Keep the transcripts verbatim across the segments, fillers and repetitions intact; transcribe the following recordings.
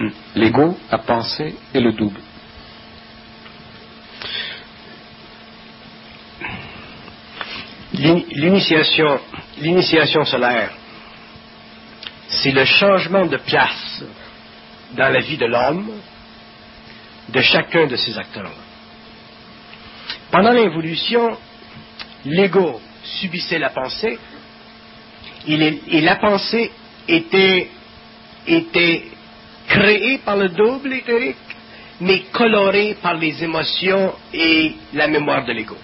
L'ego, la pensée et le double. L'initiation, l'initiation solaire, c'est le changement de place dans la vie de l'homme de chacun de ces acteurs-là. Pendant l'évolution, l'ego subissait la pensée et, et la pensée était, était créée par le double éthérique, mais colorée par les émotions et la mémoire de l'ego.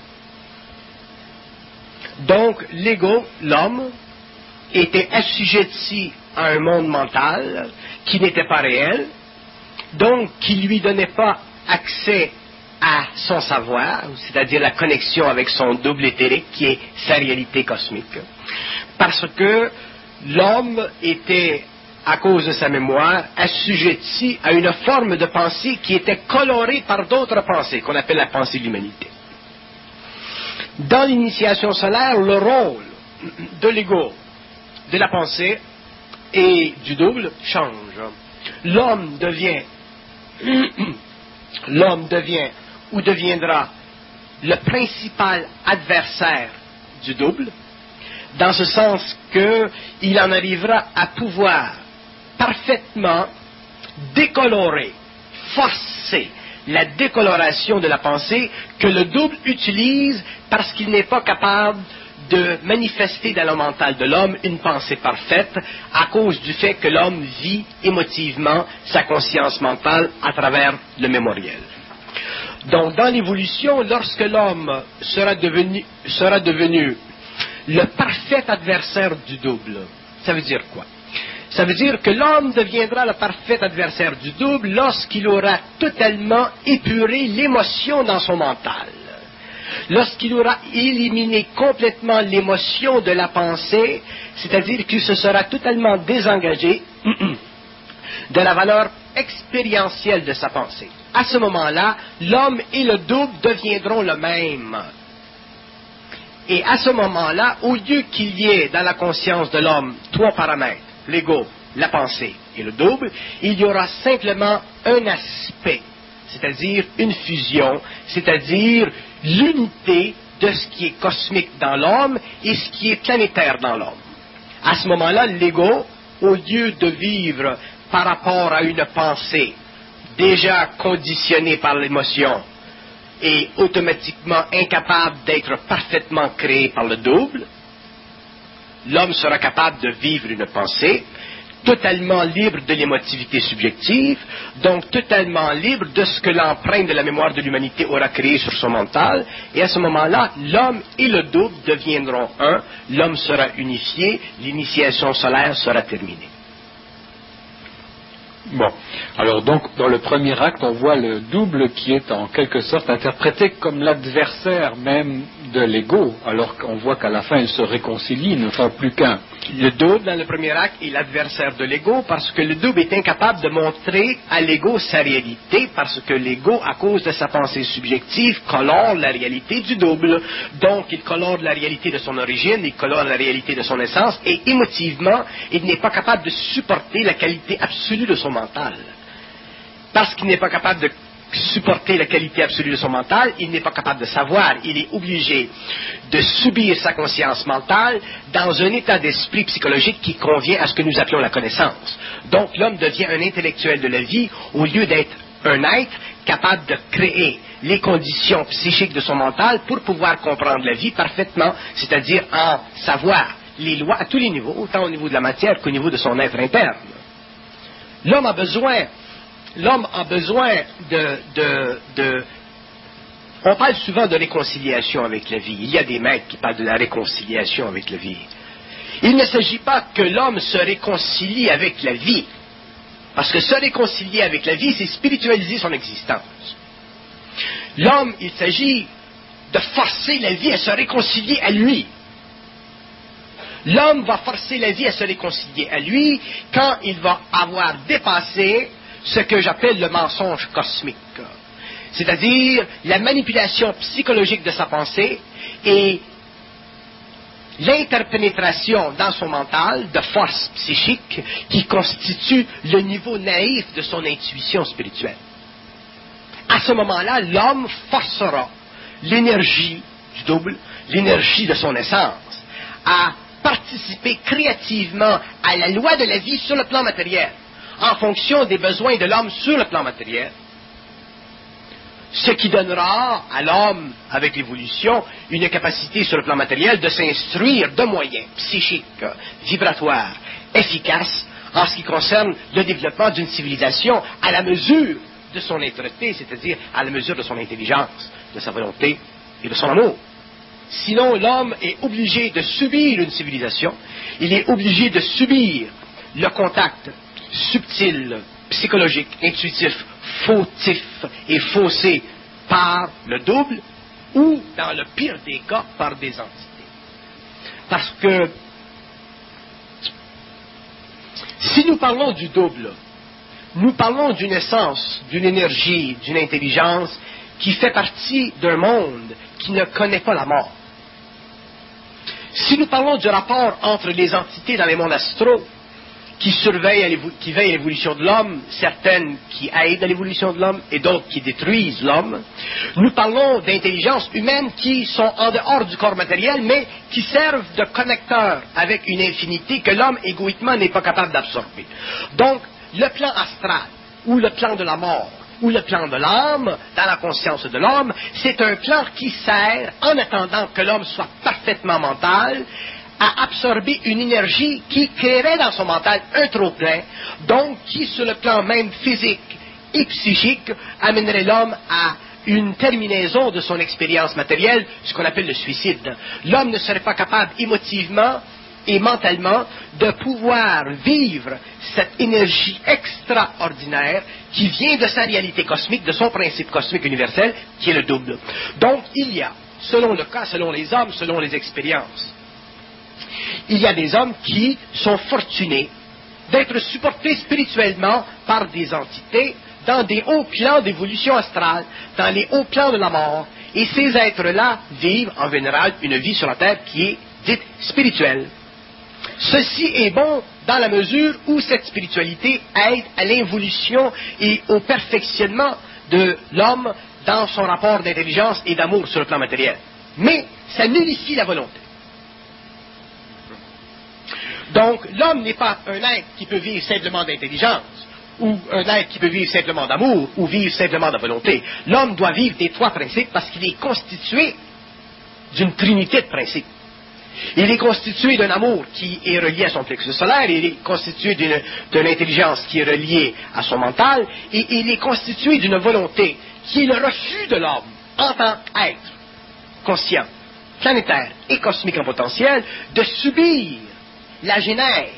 Donc, l'ego, l'homme, était assujetti à un monde mental qui n'était pas réel, donc qui ne lui donnait pas accès à son savoir, c'est-à-dire la connexion avec son double éthérique qui est sa réalité cosmique. Parce que l'homme était, à cause de sa mémoire, assujetti à une forme de pensée qui était colorée par d'autres pensées, qu'on appelle la pensée de l'humanité. Dans l'initiation solaire, le rôle de l'ego, de la pensée et du double change. L'homme devient, l'homme devient ou deviendra le principal adversaire du double, dans ce sens qu'il en arrivera à pouvoir parfaitement décolorer, forcer la décoloration de la pensée que le double utilise parce qu'il n'est pas capable de manifester dans le mental de l'homme une pensée parfaite à cause du fait que l'homme vit émotivement sa conscience mentale à travers le mémoriel. Donc, dans l'évolution, lorsque l'homme sera devenu, sera devenu le parfait adversaire du double, ça veut dire quoi? Ça veut dire que l'homme deviendra le parfait adversaire du double lorsqu'il aura totalement épuré l'émotion dans son mental. Lorsqu'il aura éliminé complètement l'émotion de la pensée, c'est-à-dire qu'il se sera totalement désengagé de la valeur expérientielle de sa pensée. À ce moment-là, l'homme et le double deviendront le même. Et à ce moment-là, au lieu qu'il y ait dans la conscience de l'homme trois paramètres, l'ego, la pensée et le double, il y aura simplement un aspect, c'est-à-dire une fusion, c'est-à-dire l'unité de ce qui est cosmique dans l'homme et ce qui est planétaire dans l'homme. À ce moment-là, l'ego, au lieu de vivre par rapport à une pensée déjà conditionnée par l'émotion et automatiquement incapable d'être parfaitement créé par le double, l'homme sera capable de vivre une pensée totalement libre de l'émotivité subjective, donc totalement libre de ce que l'empreinte de la mémoire de l'humanité aura créé sur son mental, et à ce moment-là, l'homme et le double deviendront un, l'homme sera unifié, l'initiation solaire sera terminée. Bon, alors donc dans le premier acte, on voit le double qui est en quelque sorte interprété comme l'adversaire même de l'ego, alors qu'on voit qu'à la fin ils se réconcilient, ils ne font plus qu'un. Le double dans le premier acte est l'adversaire de l'ego parce que le double est incapable de montrer à l'ego sa réalité parce que l'ego, à cause de sa pensée subjective, colore la réalité du double. Donc il colore la réalité de son origine, il colore la réalité de son essence et émotivement, il n'est pas capable de supporter la qualité absolue de son mental. Parce qu'il n'est pas capable de supporter la qualité absolue de son mental, il n'est pas capable de savoir, il est obligé de subir sa conscience mentale dans un état d'esprit psychologique qui convient à ce que nous appelons la connaissance. Donc l'homme devient un intellectuel de la vie au lieu d'être un être capable de créer les conditions psychiques de son mental pour pouvoir comprendre la vie parfaitement, c'est-à-dire en savoir les lois à tous les niveaux, autant au niveau de la matière qu'au niveau de son être interne. L'homme a besoin L'homme a besoin de, de, de... On parle souvent de réconciliation avec la vie. Il y a des maîtres qui parlent de la réconciliation avec la vie. Il ne s'agit pas que l'homme se réconcilie avec la vie. Parce que se réconcilier avec la vie, c'est spiritualiser son existence. L'homme, il s'agit de forcer la vie à se réconcilier à lui. L'homme va forcer la vie à se réconcilier à lui quand il va avoir dépassé ce que j'appelle le mensonge cosmique, c'est-à-dire la manipulation psychologique de sa pensée et l'interpénétration dans son mental de forces psychiques qui constituent le niveau naïf de son intuition spirituelle. À ce moment-là, l'homme forcera l'énergie du double, l'énergie de son essence, à participer créativement à la loi de la vie sur le plan matériel, en fonction des besoins de l'homme sur le plan matériel, ce qui donnera à l'homme, avec l'évolution, une capacité sur le plan matériel de s'instruire de moyens psychiques, vibratoires, efficaces, en ce qui concerne le développement d'une civilisation à la mesure de son êtreté, c'est-à-dire à la mesure de son intelligence, de sa volonté et de son amour. Sinon, l'homme est obligé de subir une civilisation, il est obligé de subir le contact subtil, psychologique, intuitif, fautif et faussé par le double, ou, dans le pire des cas, par des entités. Parce que, si nous parlons du double, nous parlons d'une essence, d'une énergie, d'une intelligence qui fait partie d'un monde qui ne connaît pas la mort. Si nous parlons du rapport entre les entités dans les mondes astraux, qui surveillent, qui veillent à l'évolution de l'homme, certaines qui aident à l'évolution de l'homme et d'autres qui détruisent l'homme, nous parlons d'intelligences humaines qui sont en dehors du corps matériel, mais qui servent de connecteurs avec une infinité que l'homme égoïquement n'est pas capable d'absorber. Donc, le plan astral, ou le plan de la mort, ou le plan de l'âme, dans la conscience de l'homme, c'est un plan qui sert, en attendant que l'homme soit parfaitement mental, à absorber une énergie qui créerait dans son mental un trop-plein, donc qui, sur le plan même physique et psychique, amènerait l'homme à une terminaison de son expérience matérielle, ce qu'on appelle le suicide. L'homme ne serait pas capable émotivement et mentalement de pouvoir vivre cette énergie extraordinaire qui vient de sa réalité cosmique, de son principe cosmique universel, qui est le double. Donc, il y a, selon le cas, selon les hommes, selon les expériences, il y a des hommes qui sont fortunés d'être supportés spirituellement par des entités dans des hauts plans d'évolution astrale, dans les hauts plans de la mort, et ces êtres-là vivent en général une vie sur la terre qui est dite spirituelle. Ceci est bon dans la mesure où cette spiritualité aide à l'évolution et au perfectionnement de l'homme dans son rapport d'intelligence et d'amour sur le plan matériel. Mais ça nullifie la volonté. Donc, l'homme n'est pas un être qui peut vivre simplement d'intelligence, ou un être qui peut vivre simplement d'amour, ou vivre simplement de volonté. L'homme doit vivre des trois principes parce qu'il est constitué d'une trinité de principes. Il est constitué d'un amour qui est relié à son plexus solaire, il est constitué d'une, d'une intelligence qui est reliée à son mental, et il est constitué d'une volonté qui est le refus de l'homme en tant qu'être conscient, planétaire et cosmique en potentiel, de subir la genèse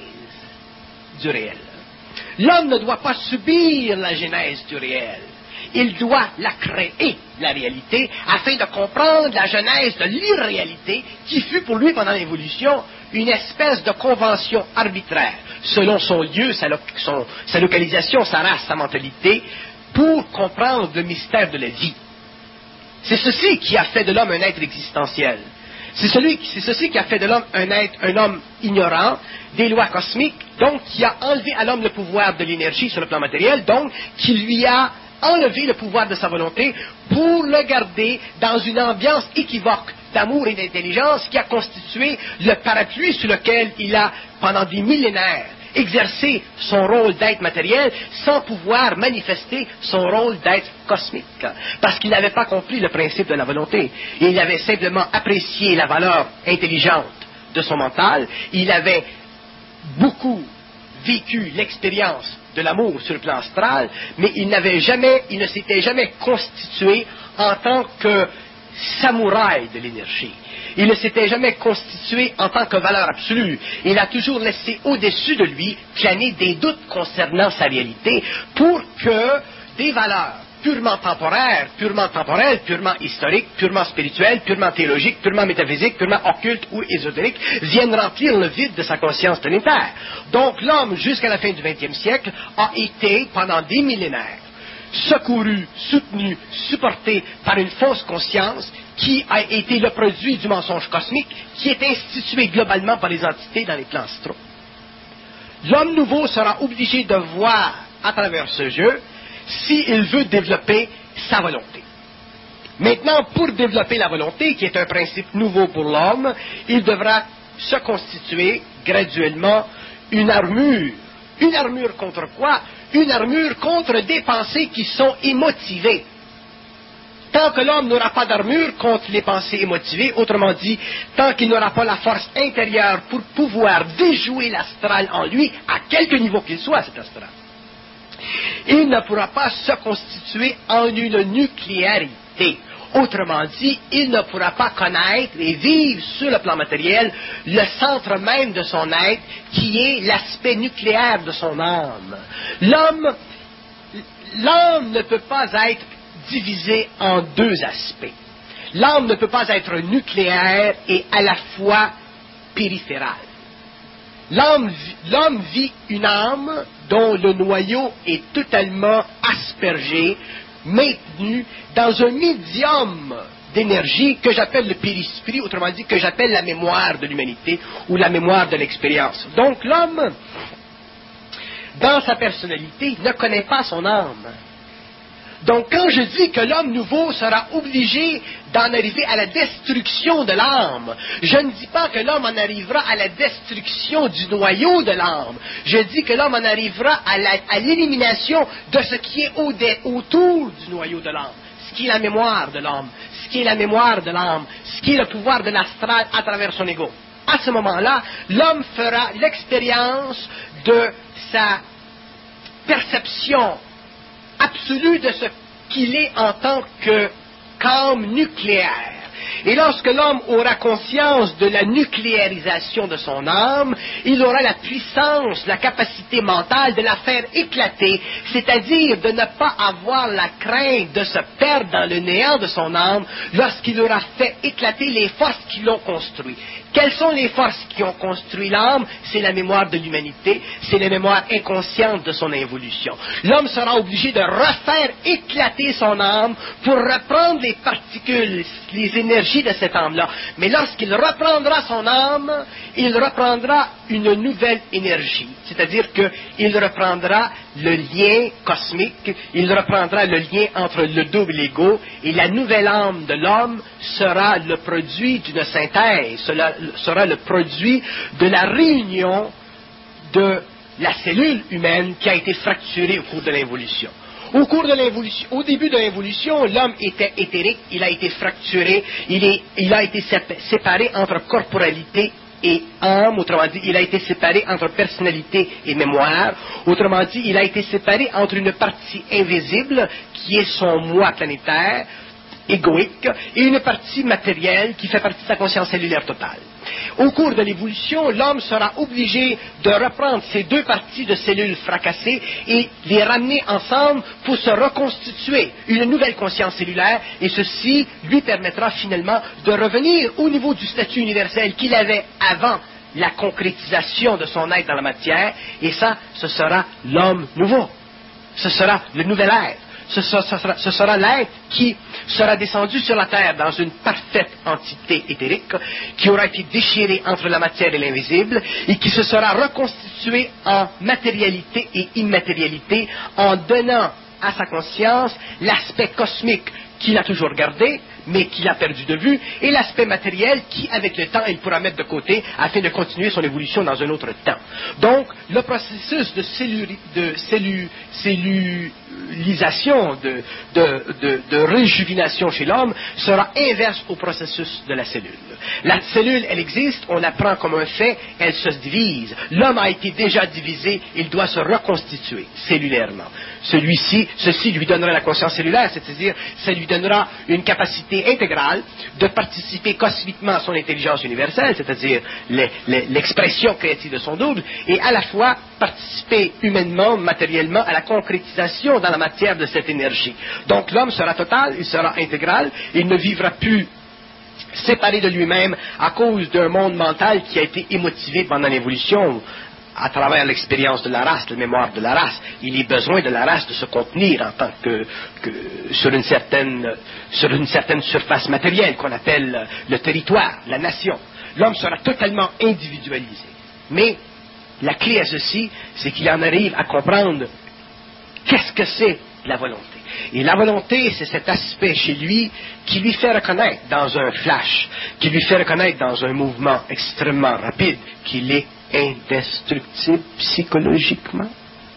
du réel. L'homme ne doit pas subir la genèse du réel. Il doit la créer, la réalité, afin de comprendre la genèse de l'irréalité qui fut pour lui pendant l'évolution une espèce de convention arbitraire, selon son lieu, sa, lo- son, sa localisation, sa race, sa mentalité, pour comprendre le mystère de la vie. C'est ceci qui a fait de l'homme un être existentiel. C'est, celui, c'est ceci qui a fait de l'homme un être, un homme ignorant des lois cosmiques, donc qui a enlevé à l'homme le pouvoir de l'énergie sur le plan matériel, donc qui lui a enlevé le pouvoir de sa volonté pour le garder dans une ambiance équivoque d'amour et d'intelligence qui a constitué le parapluie sous lequel il a, pendant des millénaires, exercé son rôle d'être matériel sans pouvoir manifester son rôle d'être cosmique. Parce qu'il n'avait pas compris le principe de la volonté. Il avait simplement apprécié la valeur intelligente de son mental. Il avait beaucoup vécu l'expérience de l'amour sur le plan astral, mais il n'avait jamais, il ne s'était jamais constitué en tant que samouraï de l'énergie. Il ne s'était jamais constitué en tant que valeur absolue. Il a toujours laissé au-dessus de lui planer des doutes concernant sa réalité pour que des valeurs purement temporaires, purement temporelles, purement historiques, purement spirituelles, purement théologiques, purement métaphysiques, purement occultes ou ésotériques viennent remplir le vide de sa conscience planétaire. Donc l'homme, jusqu'à la fin du vingtième siècle, a été, pendant des millénaires, secouru, soutenu, supporté par une fausse conscience qui a été le produit du mensonge cosmique, qui est institué globalement par les entités dans les plans astraux. L'homme nouveau sera obligé de voir à travers ce jeu s'il veut développer sa volonté. Maintenant, pour développer la volonté, qui est un principe nouveau pour l'homme, il devra se constituer graduellement une armure. Une armure contre quoi? Une armure contre des pensées qui sont émotivées. Tant que l'homme n'aura pas d'armure contre les pensées émotivées, autrement dit, tant qu'il n'aura pas la force intérieure pour pouvoir déjouer l'astral en lui, à quelque niveau qu'il soit cet astral, il ne pourra pas se constituer en une nucléarité. Autrement dit, il ne pourra pas connaître et vivre sur le plan matériel le centre même de son être, qui est l'aspect nucléaire de son âme. L'homme, l'âme ne peut pas être divisée en deux aspects. L'âme ne peut pas être nucléaire et à la fois périphérale. L'homme, l'homme vit une âme dont le noyau est totalement aspergé, maintenu dans un médium d'énergie que j'appelle le périsprit, autrement dit que j'appelle la mémoire de l'humanité ou la mémoire de l'expérience. Donc l'homme, dans sa personnalité, ne connaît pas son âme. Donc quand je dis que l'homme nouveau sera obligé d'en arriver à la destruction de l'âme, je ne dis pas que l'homme en arrivera à la destruction du noyau de l'âme. Je dis que l'homme en arrivera à, la, à l'élimination de ce qui est au de, autour du noyau de l'âme, ce qui est la mémoire de l'homme, ce qui est la mémoire de l'âme, ce qui est le pouvoir de l'astral à travers son ego. À ce moment-là, l'homme fera l'expérience de sa perception absolue de ce qu'il est en tant que qu'âme nucléaire. Et lorsque l'homme aura conscience de la nucléarisation de son âme, il aura la puissance, la capacité mentale de la faire éclater, c'est-à-dire de ne pas avoir la crainte de se perdre dans le néant de son âme lorsqu'il aura fait éclater les forces qui l'ont construit. Quelles sont les forces qui ont construit l'âme? C'est la mémoire de l'humanité, c'est la mémoire inconsciente de son évolution. L'homme sera obligé de refaire éclater son âme pour reprendre les particules, les énergies de cette âme-là. Mais lorsqu'il reprendra son âme, il reprendra une nouvelle énergie. C'est-à-dire qu'il reprendra le lien cosmique, il reprendra le lien entre le double et l'ego, et la nouvelle âme de l'homme sera le produit d'une synthèse, cela sera le produit de la réunion de la cellule humaine qui a été fracturée au cours de l'évolution. Au cours de l'évolution, au début de l'évolution, l'homme était éthérique, il a été fracturé, il, est, il a été séparé entre corporalité et âme, autrement dit, il a été séparé entre personnalité et mémoire, autrement dit, il a été séparé entre une partie invisible, qui est son moi planétaire, égoïque, et une partie matérielle qui fait partie de sa conscience cellulaire totale. Au cours de l'évolution, l'homme sera obligé de reprendre ces deux parties de cellules fracassées et les ramener ensemble pour se reconstituer une nouvelle conscience cellulaire, et ceci lui permettra finalement de revenir au niveau du statut universel qu'il avait avant la concrétisation de son être dans la matière, et ça, ce sera l'homme nouveau. Ce sera le nouvel être. Ce sera, ce sera, ce sera l'être qui sera descendu sur la terre dans une parfaite entité éthérique, qui aura été déchiré entre la matière et l'invisible, et qui se sera reconstitué en matérialité et immatérialité, en donnant à sa conscience l'aspect cosmique qu'il a toujours gardé, mais qu'il a perdu de vue, et l'aspect matériel qui, avec le temps, il pourra mettre de côté afin de continuer son évolution dans un autre temps. Donc, le processus de, celluli, de cellu, cellulisation, de, de, de, de réjuvénation chez l'homme sera inverse au processus de la cellule. La cellule, elle existe, on la prend comme un fait, elle se divise. L'homme a été déjà divisé, il doit se reconstituer cellulairement. Celui-ci, ceci lui donnera la conscience cellulaire, c'est-à-dire, ça lui donnera une capacité intégrale de participer cosmiquement à son intelligence universelle, c'est-à-dire les, les, l'expression créative de son double, et à la fois participer humainement, matériellement, à la concrétisation dans la matière de cette énergie. Donc l'homme sera total, il sera intégral, il ne vivra plus séparé de lui-même à cause d'un monde mental qui a été émotivé pendant l'évolution à travers l'expérience de la race, la mémoire de la race, il est besoin de la race de se contenir en tant que, que sur une certaine sur une certaine surface matérielle qu'on appelle le territoire, la nation. L'homme sera totalement individualisé. Mais la clé à ceci, c'est qu'il en arrive à comprendre qu'est-ce que c'est la volonté. Et la volonté, c'est cet aspect chez lui qui lui fait reconnaître dans un flash, qui lui fait reconnaître dans un mouvement extrêmement rapide qu'il est indestructible psychologiquement.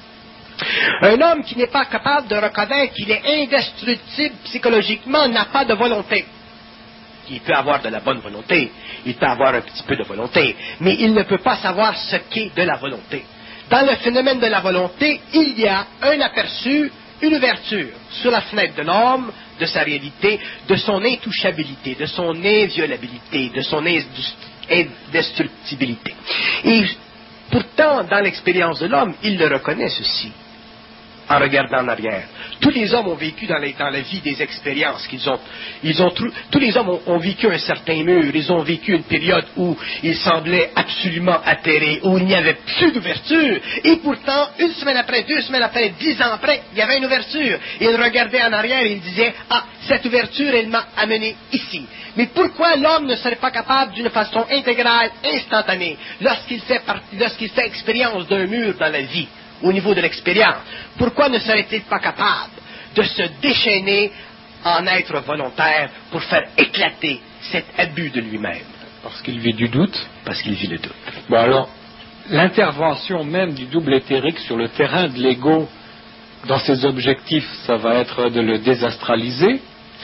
Un homme qui n'est pas capable de reconnaître qu'il est indestructible psychologiquement n'a pas de volonté. Il peut avoir de la bonne volonté, il peut avoir un petit peu de volonté, mais il ne peut pas savoir ce qu'est de la volonté. Dans le phénomène de la volonté, il y a un aperçu, une ouverture sur la fenêtre de l'homme, de sa réalité, de son intouchabilité, de son inviolabilité, de son indestructibilité. Et pourtant, dans l'expérience de l'homme, il le reconnaît ceci, en regardant en arrière. Tous les hommes ont vécu dans, les, dans la vie des expériences qu'ils ont. Ils ont tous les hommes ont, ont vécu un certain mur. Ils ont vécu une période où ils semblaient absolument atterrés, où il n'y avait plus d'ouverture. Et pourtant, une semaine après, deux semaines après, dix ans après, il y avait une ouverture. Et ils regardaient en arrière et ils disaient, ah, cette ouverture, elle m'a amené ici. Mais pourquoi l'homme ne serait pas capable d'une façon intégrale, instantanée, lorsqu'il fait, partie, lorsqu'il fait expérience d'un mur dans la vie, au niveau de l'expérience, pourquoi ne serait-il pas capable de se déchaîner en être volontaire pour faire éclater cet abus de lui-même? Parce qu'il vit du doute. Parce qu'il vit le doute. Bon alors, l'intervention même du double éthérique sur le terrain de l'ego, dans ses objectifs, ça va être de le désastraliser,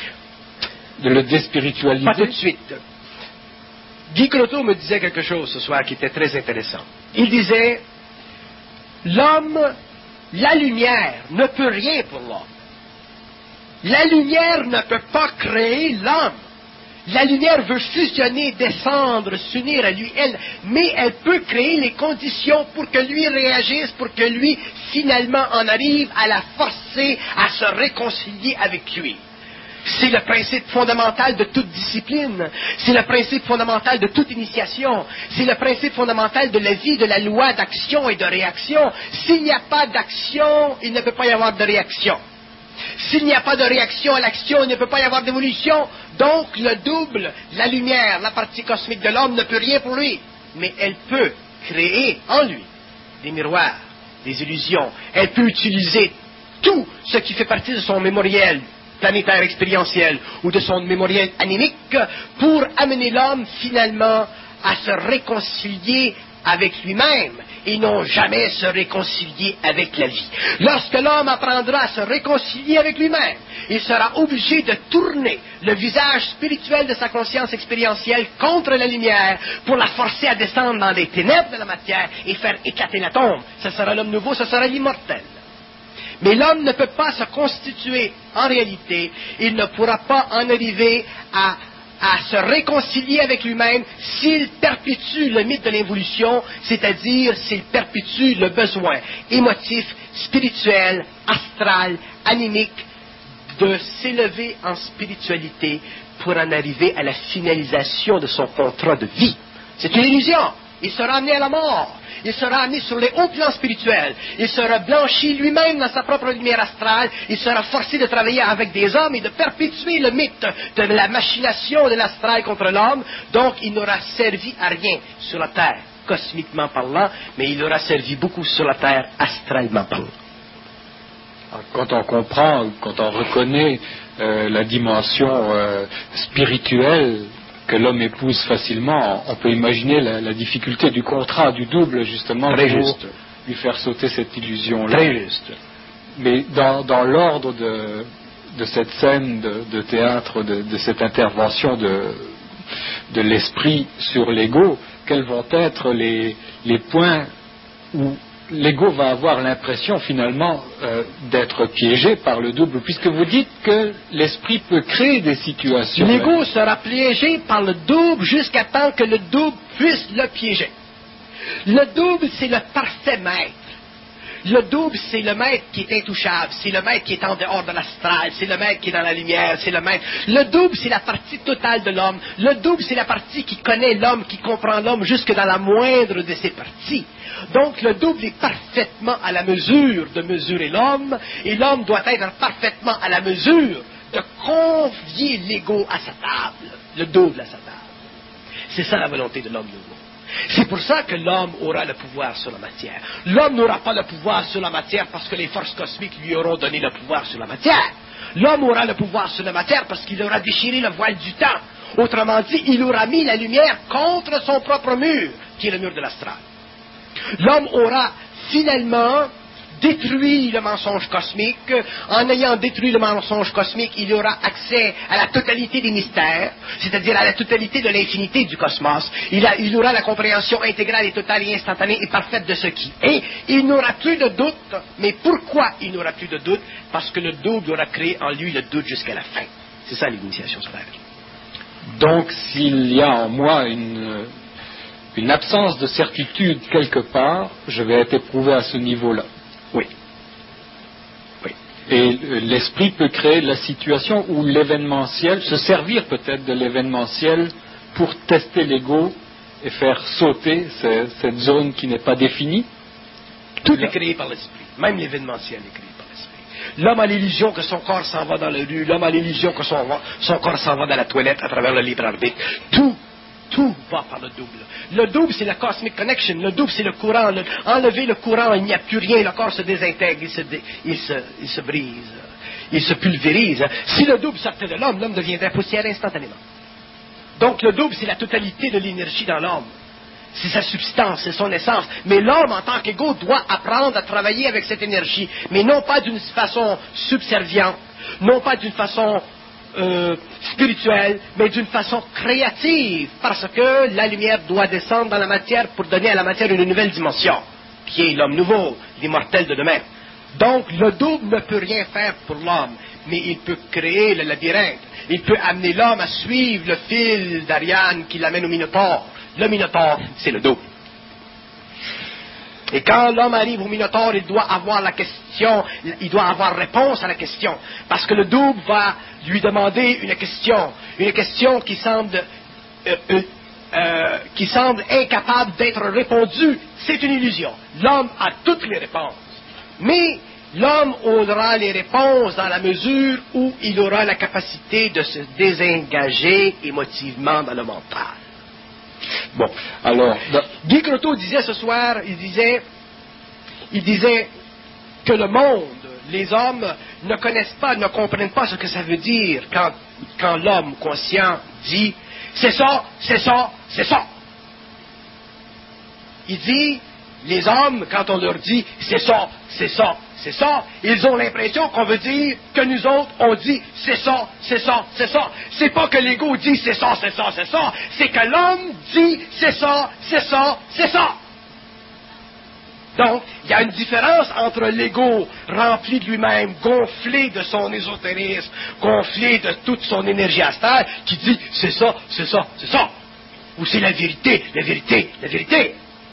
de le déspiritualiser. Pas tout de suite. Guy Croteau me disait quelque chose ce soir qui était très intéressant. Il disait, l'homme, la lumière ne peut rien pour l'homme. La lumière ne peut pas créer l'homme. La lumière veut fusionner, descendre, s'unir à lui, elle, mais elle peut créer les conditions pour que lui réagisse, pour que lui, finalement, en arrive à la forcer à se réconcilier avec lui. C'est le principe fondamental de toute discipline. C'est le principe fondamental de toute initiation. C'est le principe fondamental de la vie, de la loi d'action et de réaction. S'il n'y a pas d'action, il ne peut pas y avoir de réaction. S'il n'y a pas de réaction à l'action, il ne peut pas y avoir d'évolution. Donc, le double, la lumière, la partie cosmique de l'homme ne peut rien pour lui. Mais elle peut créer en lui des miroirs, des illusions. Elle peut utiliser tout ce qui fait partie de son mémoriel planétaire expérientiel ou de son mémoriel animique pour amener l'homme finalement à se réconcilier avec lui-même et non jamais se réconcilier avec la vie. Lorsque l'homme apprendra à se réconcilier avec lui-même, il sera obligé de tourner le visage spirituel de sa conscience expérientielle contre la lumière pour la forcer à descendre dans les ténèbres de la matière et faire éclater l'atome. Ce sera l'homme nouveau, ce sera l'immortel. Mais l'homme ne peut pas se constituer en réalité, il ne pourra pas en arriver à, à se réconcilier avec lui-même s'il perpétue le mythe de l'évolution, c'est-à-dire s'il perpétue le besoin émotif, spirituel, astral, animique, de s'élever en spiritualité pour en arriver à la finalisation de son contrat de vie. C'est une illusion. Il sera amené à la mort. Il sera amené sur les hauts plans spirituels. Il sera blanchi lui-même dans sa propre lumière astrale. Il sera forcé de travailler avec des hommes et de perpétuer le mythe de la machination de l'astral contre l'homme. Donc, il n'aura servi à rien sur la terre, cosmiquement parlant, mais il aura servi beaucoup sur la terre, astralement parlant. Quand on comprend, quand on reconnaît euh, la dimension euh, spirituelle que l'homme épouse facilement, on peut imaginer la, la difficulté du contrat, du double, justement, Très pour juste. lui faire sauter cette illusion-là. Très juste. Mais dans, dans l'ordre de, de cette scène de, de théâtre, de, de cette intervention de, de l'esprit sur l'ego, quels vont être les, les points où l'ego va avoir l'impression finalement euh, d'être piégé par le double, puisque vous dites que l'esprit peut créer des situations. L'ego sera piégé par le double jusqu'à temps que le double puisse le piéger. Le double, c'est le parfait maître. Le double, c'est le maître qui est intouchable, c'est le maître qui est en dehors de l'astral, c'est le maître qui est dans la lumière, c'est le maître. Le double, c'est la partie totale de l'homme. Le double, c'est la partie qui connaît l'homme, qui comprend l'homme jusque dans la moindre de ses parties. Donc, le double est parfaitement à la mesure de mesurer l'homme, et l'homme doit être parfaitement à la mesure de convier l'ego à sa table, le double à sa table. C'est ça la volonté de l'homme nouveau. C'est pour ça que l'homme aura le pouvoir sur la matière. L'homme n'aura pas le pouvoir sur la matière parce que les forces cosmiques lui auront donné le pouvoir sur la matière. L'homme aura le pouvoir sur la matière parce qu'il aura déchiré le voile du temps. Autrement dit, il aura mis la lumière contre son propre mur, qui est le mur de l'astral. L'homme aura finalement détruit le mensonge cosmique. En ayant détruit le mensonge cosmique, il aura accès à la totalité des mystères, c'est-à-dire à la totalité de l'infinité du cosmos. Il, a, il aura la compréhension intégrale et totale et instantanée et parfaite de ce qui est. Il n'aura plus de doute. Mais pourquoi il n'aura plus de doute? Parce que le double aura créé en lui le doute jusqu'à la fin. C'est ça l'initiation solaire. Donc, s'il y a en moi une, une absence de certitude quelque part, je vais être éprouvé à ce niveau-là. Oui. Oui. Et l'esprit peut créer la situation où l'événementiel, se servir peut-être de l'événementiel pour tester l'ego et faire sauter ce, cette zone qui n'est pas définie. Tout est créé par l'esprit. Même l'événementiel est créé par l'esprit. L'homme a l'illusion que son corps s'en va dans la rue. L'homme a l'illusion que son, son corps s'en va dans la toilette à travers le libre arbitre. Tout. Tout va par le double. Le double, c'est la cosmic connection. Le double, c'est le courant. Le, enlever le courant, il n'y a plus rien. Le corps se désintègre, il se, dé, il se, il se brise, il se pulvérise. Si le double sortait de l'homme, l'homme deviendrait poussière instantanément. Donc, le double, c'est la totalité de l'énergie dans l'homme. C'est sa substance, c'est son essence. Mais l'homme, en tant qu'ego, doit apprendre à travailler avec cette énergie. Mais non pas d'une façon subserviente, non pas d'une façon Euh, spirituelle, mais d'une façon créative, parce que la lumière doit descendre dans la matière pour donner à la matière une nouvelle dimension, qui est l'homme nouveau, l'immortel de demain. Donc, le double ne peut rien faire pour l'homme, mais il peut créer le labyrinthe. Il peut amener l'homme à suivre le fil d'Ariane qui l'amène au Minotaure. Le Minotaure, c'est le double. Et quand l'homme arrive au Minotaure, il doit avoir la question, il doit avoir réponse à la question. Parce que le double va lui demander une question, une question qui semble, euh, euh, euh, qui semble incapable d'être répondue. C'est une illusion. L'homme a toutes les réponses. Mais l'homme aura les réponses dans la mesure où il aura la capacité de se désengager émotivement dans le mental. Bon, alors... Guy Croteau disait ce soir, il disait, il disait que le monde, les hommes, ne connaissent pas, ne comprennent pas ce que ça veut dire quand, quand l'homme conscient dit « c'est ça, c'est ça, c'est ça ». Il dit, les hommes, quand on leur dit « c'est ça, c'est ça, c'est ça », ils ont l'impression qu'on veut dire que nous autres, on dit « c'est ça, c'est ça, c'est ça ». C'est pas que l'ego dit « c'est ça, c'est ça, c'est ça », c'est que l'homme dit « c'est ça, c'est ça, c'est ça ». Donc, il y a une différence entre l'ego rempli de lui-même, gonflé de son ésotérisme, gonflé de toute son énergie astrale, qui dit « c'est ça, c'est ça, c'est ça », ou c'est la vérité, la vérité, la vérité.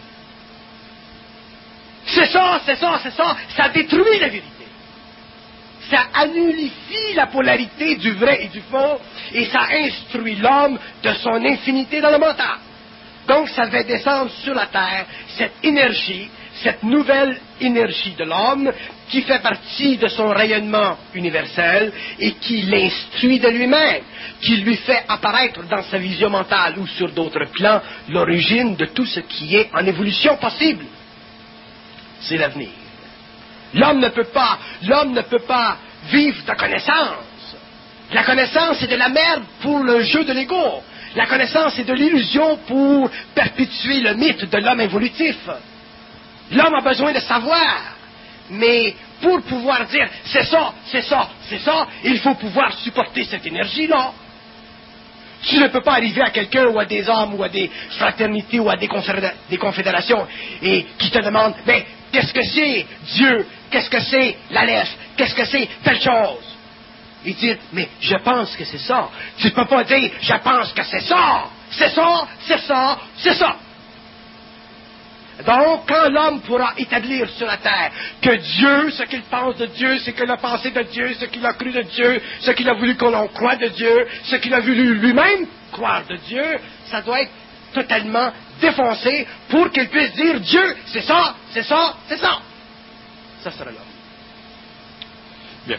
C'est ça, c'est ça, c'est ça, ça détruit la vérité. Ça annulifie la polarité du vrai et du faux, et ça instruit l'homme de son infinité dans le mental. Donc, ça fait descendre sur la terre cette énergie, cette nouvelle énergie de l'homme, qui fait partie de son rayonnement universel, et qui l'instruit de lui-même, qui lui fait apparaître dans sa vision mentale, ou sur d'autres plans, l'origine de tout ce qui est en évolution possible. C'est l'avenir. L'homme ne peut pas, l'homme ne peut pas vivre de connaissance. La connaissance, c'est de la merde pour le jeu de l'ego. La connaissance, c'est de l'illusion pour perpétuer le mythe de l'homme évolutif. L'homme a besoin de savoir. Mais pour pouvoir dire, c'est ça, c'est ça, c'est ça, il faut pouvoir supporter cette énergie-là. Tu ne peux pas arriver à quelqu'un ou à des hommes ou à des fraternités ou à des, confédéra- des confédérations et qui te demandent, mais qu'est-ce que c'est Dieu? Qu'est-ce que c'est la lèche? Qu'est-ce que c'est telle chose? Et dire, mais je pense que c'est ça. Tu ne peux pas dire, je pense que c'est ça. C'est ça, c'est ça, c'est ça. Donc, quand l'homme pourra établir sur la terre que Dieu, ce qu'il pense de Dieu, ce qu'il a pensé de Dieu, ce qu'il a cru de Dieu, ce qu'il a voulu qu'on en croie de Dieu, ce qu'il a voulu lui-même croire de Dieu, ça doit être totalement défoncé pour qu'il puisse dire Dieu, c'est ça, c'est ça, c'est ça. Ça sera l'homme. Bien.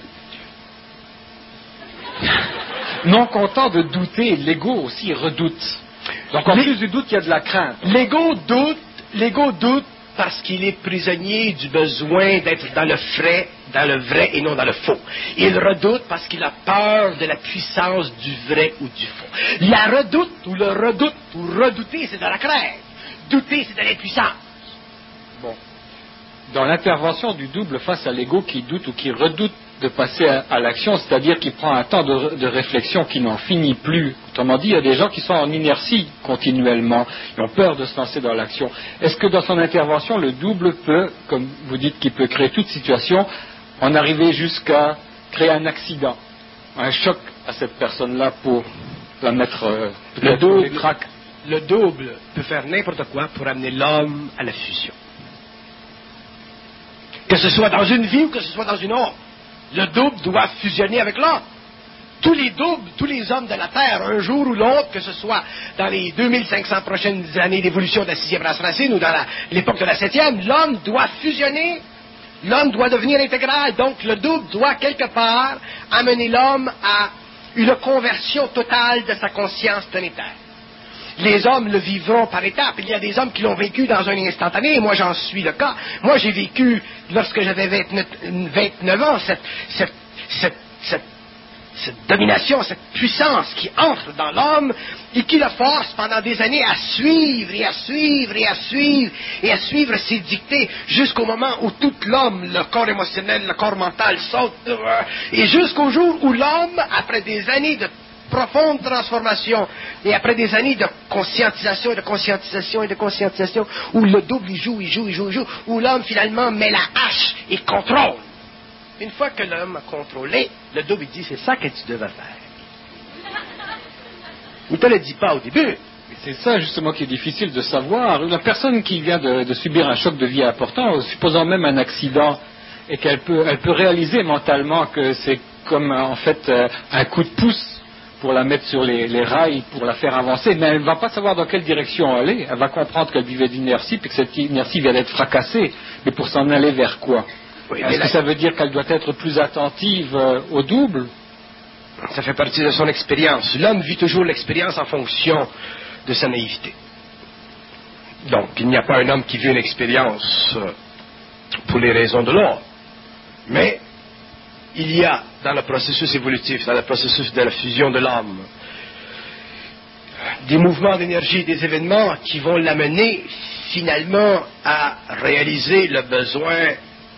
Non content de douter, l'ego aussi redoute. Donc en Les... plus du doute, il y a de la crainte. L'ego doute, l'ego doute parce qu'il est prisonnier du besoin d'être dans le vrai, dans le vrai et non dans le faux. Il redoute parce qu'il a peur de la puissance du vrai ou du faux. La redoute ou le redoute ou redouter, c'est de la crainte. Douter, c'est de l'impuissance. Bon. Dans l'intervention du double face à l'ego qui doute ou qui redoute de passer à, à l'action, c'est-à-dire qui prend un temps de, de réflexion qui n'en finit plus. Autrement dit, il y a des gens qui sont en inertie continuellement, ils ont peur de se lancer dans l'action. Est-ce que dans son intervention, le double peut, comme vous dites, qu'il peut créer toute situation, en arriver jusqu'à créer un accident, un choc à cette personne-là pour la mettre euh, le double, trac. Le double peut faire n'importe quoi pour amener l'homme à la fusion. Que ce soit dans une vie ou que ce soit dans une autre. Le double doit fusionner avec l'homme. Tous les doubles, tous les hommes de la Terre, un jour ou l'autre, que ce soit dans les deux mille cinq cents prochaines années d'évolution de la sixième race racine ou dans la, l'époque de la septième, l'homme doit fusionner, l'homme doit devenir intégral. Donc le double doit quelque part amener l'homme à une conversion totale de sa conscience planétaire. Les hommes le vivront par étapes. Il y a des hommes qui l'ont vécu dans un instantané, et moi j'en suis le cas. Moi j'ai vécu, lorsque j'avais vingt-neuf ans, cette, cette, cette, cette, cette domination, cette puissance qui entre dans l'homme et qui le force pendant des années à suivre et à suivre et à suivre et à suivre ses dictées jusqu'au moment où tout l'homme, le corps émotionnel, le corps mental saute, et jusqu'au jour où l'homme, après des années de profonde transformation, et après des années de conscientisation et de conscientisation et de conscientisation, où le double il joue, il joue, il joue, il joue, où l'homme finalement met la hache et contrôle. Une fois que l'homme a contrôlé, le double il dit c'est ça que tu devais faire. Il ne te le dit pas au début. C'est ça justement qui est difficile de savoir. La personne qui vient de, de subir un choc de vie important, supposant même un accident, et qu'elle peut, elle peut réaliser mentalement que c'est comme en fait un coup de pouce pour la mettre sur les, les rails, pour la faire avancer, mais elle ne va pas savoir dans quelle direction aller. Elle va comprendre qu'elle vivait d'inertie, puis que cette inertie vient d'être fracassée, mais pour s'en aller vers quoi? Oui, Est-ce que la... ça veut dire qu'elle doit être plus attentive euh, au double? Ça fait partie de son expérience. L'homme vit toujours l'expérience en fonction de sa naïveté. Donc, il n'y a pas un homme qui vit une expérience euh, pour les raisons de l'ordre. Mais il y a dans le processus évolutif, dans le processus de la fusion de l'homme, des mouvements d'énergie, des événements qui vont l'amener finalement à réaliser le besoin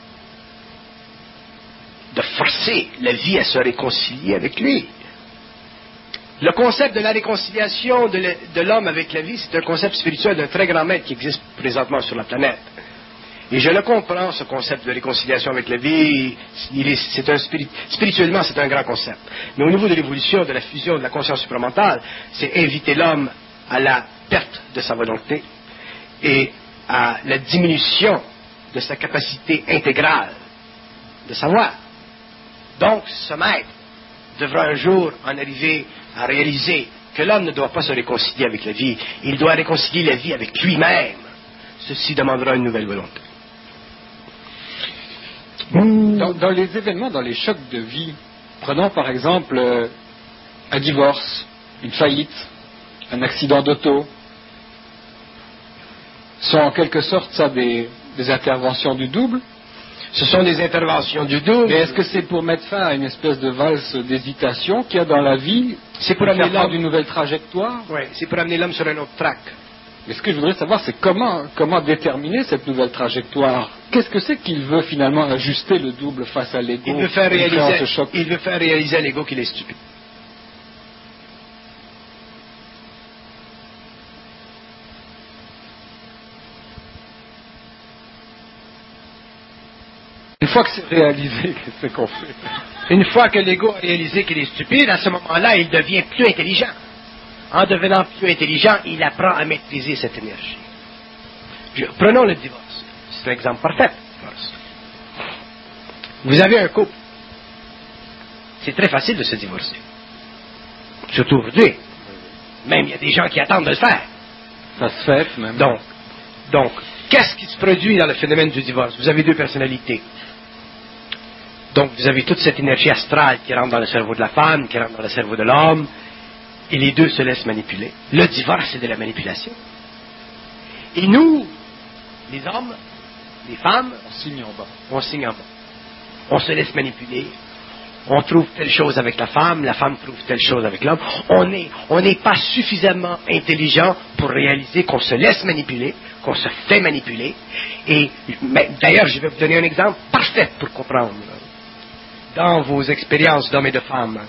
de forcer la vie à se réconcilier avec lui. Le concept de la réconciliation de l'homme avec la vie, c'est un concept spirituel d'un très grand maître qui existe présentement sur la planète. Et je le comprends, ce concept de réconciliation avec la vie, il est, c'est un spirit, spirituellement c'est un grand concept. Mais au niveau de l'évolution, de la fusion, de la conscience supramentale, c'est inviter l'homme à la perte de sa volonté et à la diminution de sa capacité intégrale de savoir. Donc, ce maître devra un jour en arriver à réaliser que l'homme ne doit pas se réconcilier avec la vie, il doit réconcilier la vie avec lui-même. Ceci demandera une nouvelle volonté. Dans, dans les événements, dans les chocs de vie, prenons par exemple euh, un divorce, une faillite, un accident d'auto, sont en quelque sorte ça des, des interventions du double. Ce sont des interventions du double. Mais est-ce que c'est pour mettre fin à une espèce de valse d'hésitation qu'il y a dans la vie? C'est pour amener l'homme d'une nouvelle trajectoire? Oui, c'est pour amener l'homme sur un autre track. Mais ce que je voudrais savoir, c'est comment, comment déterminer cette nouvelle trajectoire. Qu'est-ce que c'est qu'il veut finalement ajuster le double face à l'ego? Il veut faire réaliser, il veut faire réaliser à l'ego qu'il est stupide. Une fois que c'est réalisé, qu'est-ce qu'on fait? Une fois que l'ego a réalisé qu'il est stupide, à ce moment-là, il devient plus intelligent. En devenant plus intelligent, il apprend à maîtriser cette énergie. Je, prenons le divorce. C'est un exemple parfait. Vous avez un couple. C'est très facile de se divorcer. Surtout aujourd'hui. Même il y a des gens qui attendent de le faire. Ça se fait même. Donc, donc, qu'est-ce qui se produit dans le phénomène du divorce? Vous avez deux personnalités. Donc, vous avez toute cette énergie astrale qui rentre dans le cerveau de la femme, qui rentre dans le cerveau de l'homme, et les deux se laissent manipuler. Le divorce, c'est de la manipulation. Et nous, les hommes, les femmes, on signe en bas. On signe en bas. On se laisse manipuler. On trouve telle chose avec la femme, la femme trouve telle chose avec l'homme. On n'est on n'est pas suffisamment intelligent pour réaliser qu'on se laisse manipuler, qu'on se fait manipuler. Et d'ailleurs, je vais vous donner un exemple parfait pour comprendre. Dans vos expériences d'hommes et de femmes,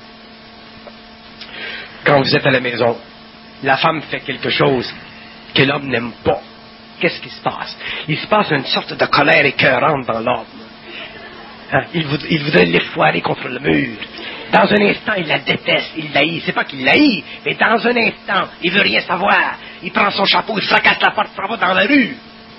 quand vous êtes à la maison, la femme fait quelque chose que l'homme n'aime pas. Qu'est-ce qui se passe? Il se passe une sorte de colère écœurante dans l'homme. Hein? Il, voud, il voudrait l'effoirer contre le mur. Dans un instant, il la déteste, il l'haït. C'est pas qu'il l'haït, mais dans un instant, il veut rien savoir. Il prend son chapeau, il fracasse la porte, s'en va dans la rue.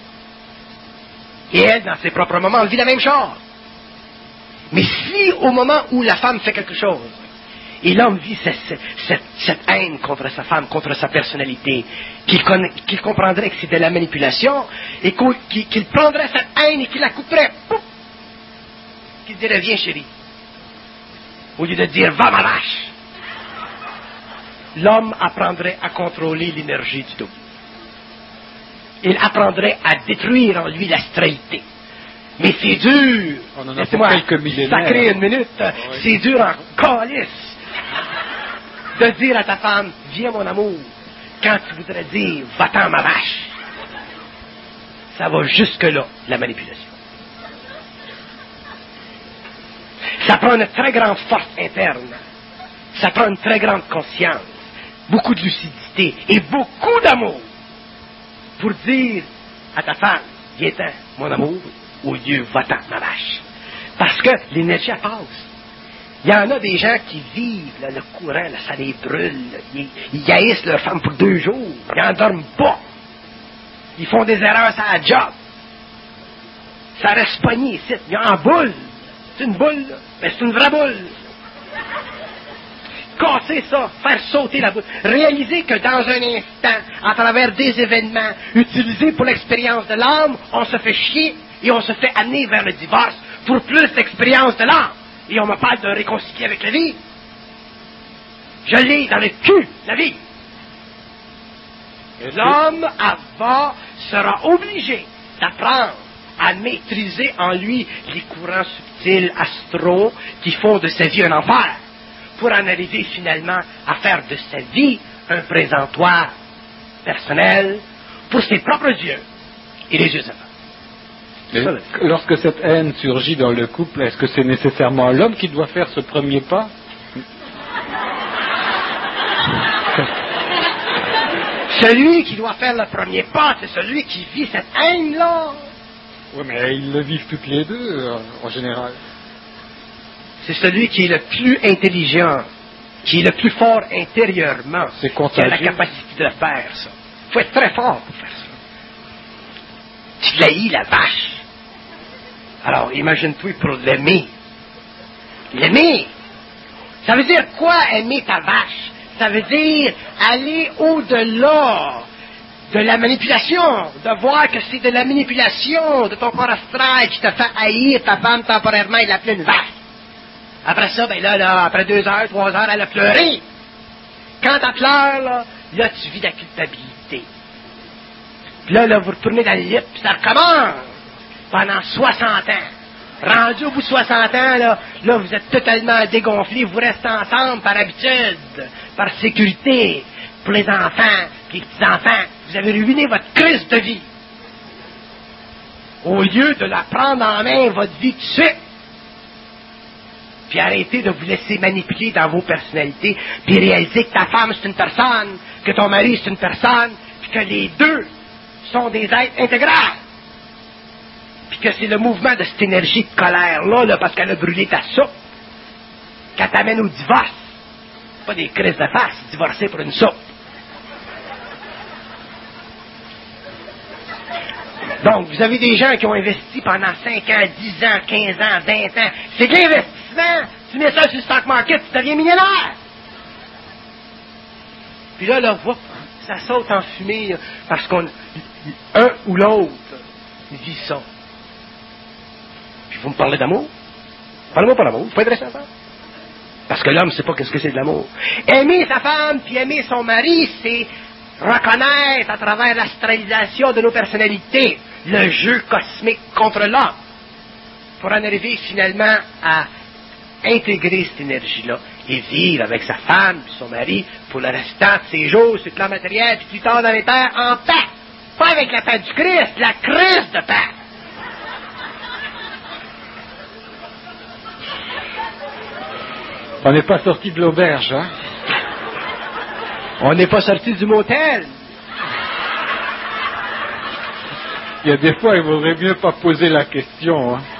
Et elle, dans ses propres moments, elle vit la même chose. Mais si, au moment où la femme fait quelque chose, et l'homme vit cette, cette, cette haine contre sa femme, contre sa personnalité, qu'il, conna, qu'il comprendrait que c'est de la manipulation, et qu'il, qu'il prendrait cette haine et qu'il la couperait, pouf, qu'il dirait, viens chérie, au lieu de dire, va ma vache, l'homme apprendrait à contrôler l'énergie du double. Il apprendrait à détruire en lui l'astralité. Mais c'est dur. On en a pour quelques millénaires. Sacré une minute. Oui. C'est dur en calice de dire à ta femme, viens mon amour, quand tu voudrais dire, va-t'en ma vache. Ça va jusque-là, la manipulation. Ça prend une très grande force interne. Ça prend une très grande conscience, beaucoup de lucidité et beaucoup d'amour pour dire à ta femme, viens-t'en, mon amour, au lieu va-t'en, ma vache. Parce que l'énergie, elle passe. Il y en a des gens qui vivent là, le courant, là, ça les brûle. Ils, ils haïssent leur femme pour deux jours. Ils n'en dorment pas. Ils font des erreurs à la job. Ça reste pogné ici. Il y a une boule. C'est une boule, là. Mais c'est une vraie boule. Casser ça, faire sauter la boule. Réaliser que dans un instant, à travers des événements utilisés pour l'expérience de l'âme, on se fait chier et on se fait amener vers le divorce pour plus d'expérience de l'âme. Et on me parle de réconcilier avec la vie. Je l'ai dans le cul, la vie. L'homme, avant, sera obligé d'apprendre à maîtriser en lui les courants subtils astraux qui font de sa vie un enfer, pour en arriver finalement à faire de sa vie un présentoir personnel pour ses propres yeux et les yeux de sa femme. Et lorsque cette haine surgit dans le couple, est-ce que c'est nécessairement l'homme qui doit faire ce premier pas? Celui qui doit faire le premier pas, c'est celui qui vit cette haine-là. Oui, mais ils le vivent toutes les deux, en général. C'est celui qui est le plus intelligent, qui est le plus fort intérieurement, c'est qui a la capacité de le faire, ça. Il faut être très fort pour faire ça. Tu l'haïs, la vache. Alors, imagine-toi pour l'aimer. L'aimer. Ça veut dire quoi, aimer ta vache? Ça veut dire aller au-delà de la manipulation, de voir que c'est de la manipulation de ton corps astral qui te fait haïr ta femme temporairement et l'appeler une vache. Après ça, ben là, là, après deux heures, trois heures, elle a pleuré. Quand elle pleure, là, là, tu vis la culpabilité. Puis là, là, vous retournez dans le lit, puis ça recommence pendant soixante ans. Rendu au bout de soixante ans, là, là, vous êtes totalement dégonflés, vous restez ensemble par habitude, par sécurité, pour les enfants, puis les petits-enfants. Vous avez ruiné votre crise de vie. Au lieu de la prendre en main, votre vie tout de suite, puis arrêtez de vous laisser manipuler dans vos personnalités, puis réaliser que ta femme c'est une personne, que ton mari c'est une personne, puis que les deux sont des êtres intégrales. Puis que c'est le mouvement de cette énergie de colère-là, là, parce qu'elle a brûlé ta soupe, qu'elle t'amène au divorce. Pas des crises de face, divorcer pour une soupe. Donc, vous avez des gens qui ont investi pendant cinq ans, dix ans, quinze ans, vingt ans. C'est de l'investissement. Tu mets ça sur le stock market, tu deviens millionnaire. Puis là, leur voix, ça saute en fumée parce qu'on, un ou l'autre vit ça. Puis vous me parlez d'amour? Parlez-moi pas d'amour, vous pouvez adresser à ça. Parce que l'homme ne sait pas qu'est-ce que c'est de l'amour. Aimer sa femme puis aimer son mari, c'est reconnaître à travers l'astralisation de nos personnalités le jeu cosmique contre l'homme. Pour en arriver finalement à intégrer cette énergie-là et vivre avec sa femme puis son mari pour le restant de ses jours sur le plan matériel puis plus tard dans les terres en paix. Pas avec la paix du Christ, la crise de paix. On n'est pas sorti de l'auberge, hein? On n'est pas sorti du motel. Il y a des fois, il vaudrait mieux pas poser la question, hein?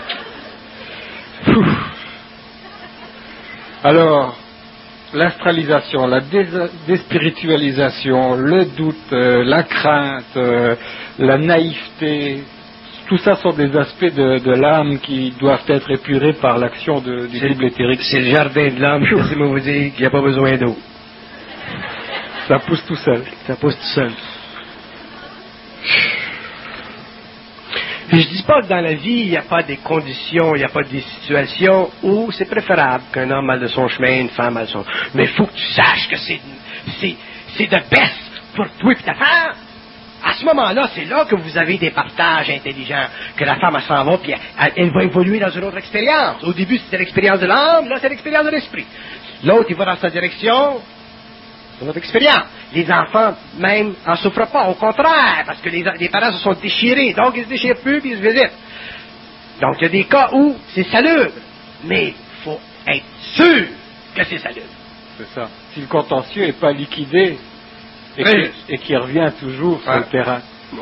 Alors, l'astralisation, la dés- déspiritualisation, le doute, euh, la crainte, euh, la naïveté, tout ça sont des aspects de, de l'âme qui doivent être épurés par l'action de, du C'est double éthérique. C'est le jardin de l'âme, laissez-moi vous dire qu'il n'y a pas besoin d'eau. Ça pousse tout seul. Ça pousse tout seul. Puis je dis pas que dans la vie, il n'y a pas des conditions, il n'y a pas des situations où c'est préférable qu'un homme aille de son chemin, une femme aille de son... Mais il faut que tu saches que c'est, c'est, c'est de best pour toi et ta femme. À ce moment-là, c'est là que vous avez des partages intelligents, que la femme elle s'en va, puis elle, elle va évoluer dans une autre expérience. Au début, c'était l'expérience de l'âme, là, c'est l'expérience de l'esprit. L'autre, il va dans sa direction, c'est notre expérience. Les enfants, même, en souffrent pas, au contraire, parce que les, les parents se sont déchirés, donc ils se déchirent plus, puis ils se visitent. Donc, il y a des cas où c'est salubre, mais il faut être sûr que c'est salubre. C'est ça. Si le contentieux n'est pas liquidé, et, Oui. qui, et qui revient toujours sur Ouais. le terrain.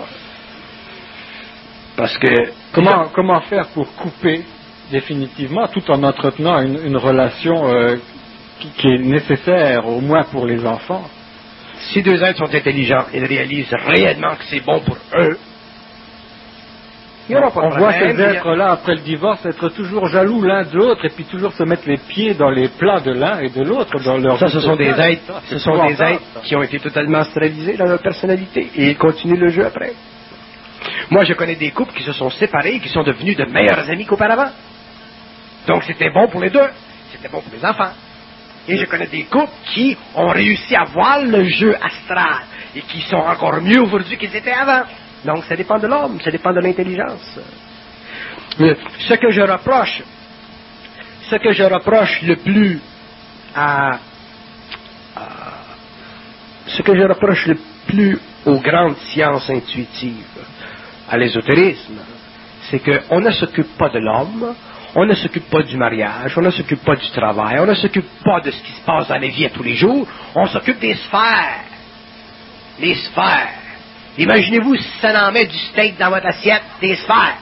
Parce que... Comment, comment faire pour couper définitivement, tout en entretenant une, une relation euh, qui, qui est nécessaire, au moins pour les enfants? Si deux êtres sont intelligents, ils réalisent réellement que c'est bon pour eux, il n'y aura pas de On voit problème. ces êtres-là, après le divorce, être toujours jaloux l'un de l'autre, et puis toujours se mettre les pieds dans les plats de l'un et de l'autre dans leur... Ça, ce sont des êtres, Ça, ce c'est sont des épouvantable, êtres ça. qui ont été totalement astralisés dans leur personnalité et ils continuent le jeu après. Moi, je connais des couples qui se sont séparés et qui sont devenus de meilleurs amis qu'auparavant. Donc, c'était bon pour les deux. C'était bon pour les enfants. Et je connais des couples qui ont réussi à voir le jeu astral et qui sont encore mieux aujourd'hui qu'ils étaient avant. Donc, ça dépend de l'homme, ça dépend de l'intelligence. Mais ce que je reproche, ce que je reproche le plus à, à ce que je reproche le plus aux grandes sciences intuitives, à l'ésotérisme, c'est qu'on ne s'occupe pas de l'homme, on ne s'occupe pas du mariage, on ne s'occupe pas du travail, on ne s'occupe pas de ce qui se passe dans la vie à tous les jours, on s'occupe des sphères. Les sphères. Imaginez-vous si ça en met du steak dans votre assiette, des sphères.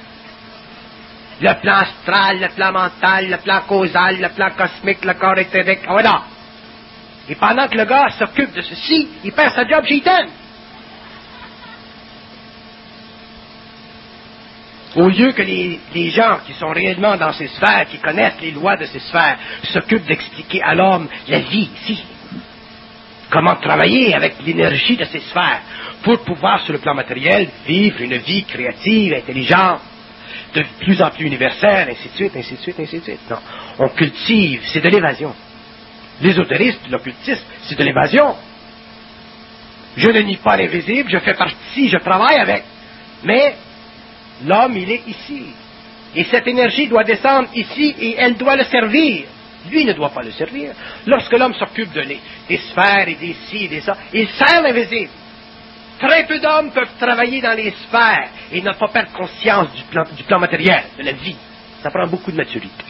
Le plan astral, le plan mental, le plan causal, le plan cosmique, le corps éthérique, voilà. Et pendant que le gars s'occupe de ceci, il perd sa job chez Eaton. Au lieu que les, les gens qui sont réellement dans ces sphères, qui connaissent les lois de ces sphères, s'occupent d'expliquer à l'homme la vie ici. Comment travailler avec l'énergie de ces sphères pour pouvoir, sur le plan matériel, vivre une vie créative, intelligente, de plus en plus universelle, ainsi de suite, ainsi de suite, ainsi de suite. Non. On cultive, c'est de l'évasion. L'ésotérisme, l'occultisme, c'est de l'évasion. Je ne nie pas l'invisible, je fais partie, je travaille avec. Mais l'homme, il est ici. Et cette énergie doit descendre ici et elle doit le servir. Lui ne doit pas le servir. Lorsque l'homme s'occupe de les, des sphères et des ci et des ça, il sert l'invisible. Très peu d'hommes peuvent travailler dans les sphères et ne pas perdre conscience du plan, du plan matériel, de la vie. Ça prend beaucoup de maturité.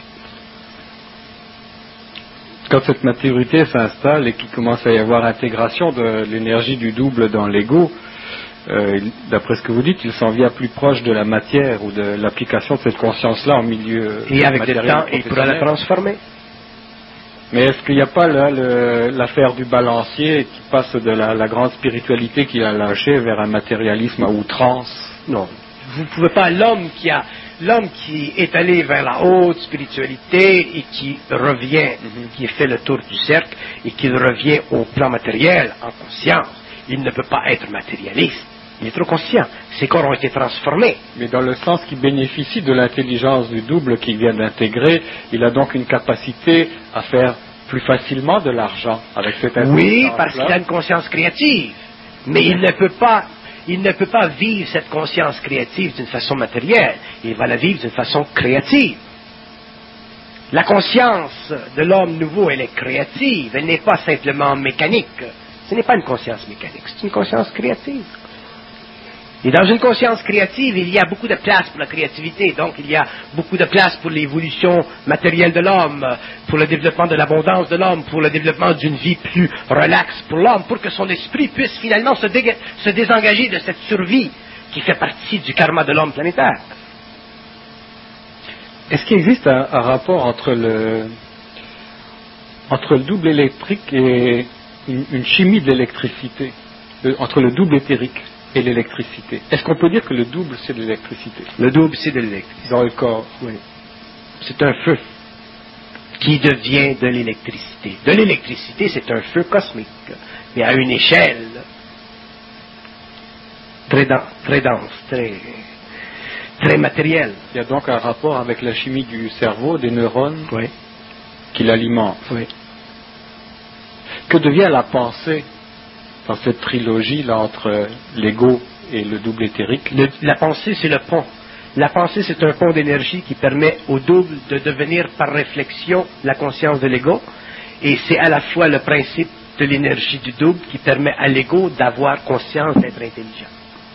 Quand cette maturité s'installe et qu'il commence à y avoir intégration de l'énergie du double dans l'ego, euh, d'après ce que vous dites, il s'en vient plus proche de la matière ou de l'application de cette conscience-là en milieu Et avec le matériel temps, il pourra la professionnel. transformer. Mais est-ce qu'il n'y a pas là le- l'affaire du balancier qui passe de la, la grande spiritualité qu'il a lâchée vers un matérialisme à outrance? Non. Vous ne pouvez pas, l'homme qui a, l'homme qui est allé vers la haute spiritualité et qui revient, mm-hmm. qui fait le tour du cercle et qui revient au plan matériel en conscience, il ne peut pas être matérialiste. Il est trop conscient. Ses corps ont été transformés. Mais dans le sens qu'il bénéficie de l'intelligence du double qu'il vient d'intégrer, il a donc une capacité à faire plus facilement de l'argent avec cette intelligence. Oui, parce qu'il a une conscience créative. Mais il ne peut pas, il ne peut pas vivre cette conscience créative d'une façon matérielle. Il va la vivre d'une façon créative. La conscience de l'homme nouveau, elle est créative. Elle n'est pas simplement mécanique. Ce n'est pas une conscience mécanique, c'est une conscience créative. Et dans une conscience créative, il y a beaucoup de place pour la créativité, donc il y a beaucoup de place pour l'évolution matérielle de l'homme, pour le développement de l'abondance de l'homme, pour le développement d'une vie plus relaxe pour l'homme, pour que son esprit puisse finalement se, dé- se désengager de cette survie qui fait partie du karma de l'homme planétaire. Est-ce qu'il existe un, un rapport entre le, entre le double électrique et une, une chimie de l'électricité, euh, entre le double éthérique et l'électricité? Est-ce qu'on peut dire que le double, c'est de l'électricité? Le double, c'est de l'électricité. Dans le corps, oui. C'est un feu qui devient de l'électricité. De l'électricité, c'est un feu cosmique, mais à une échelle très dense, très, dense, très, très matérielle. Il y a donc un rapport avec la chimie du cerveau, des neurones, oui. qui l'alimentent. Oui. Que devient la pensée dans cette trilogie-là entre l'ego et le double éthérique? Le, la pensée, c'est le pont. La pensée, c'est un pont d'énergie qui permet au double de devenir par réflexion la conscience de l'ego. Et c'est à la fois le principe de l'énergie du double qui permet à l'ego d'avoir conscience d'être intelligent.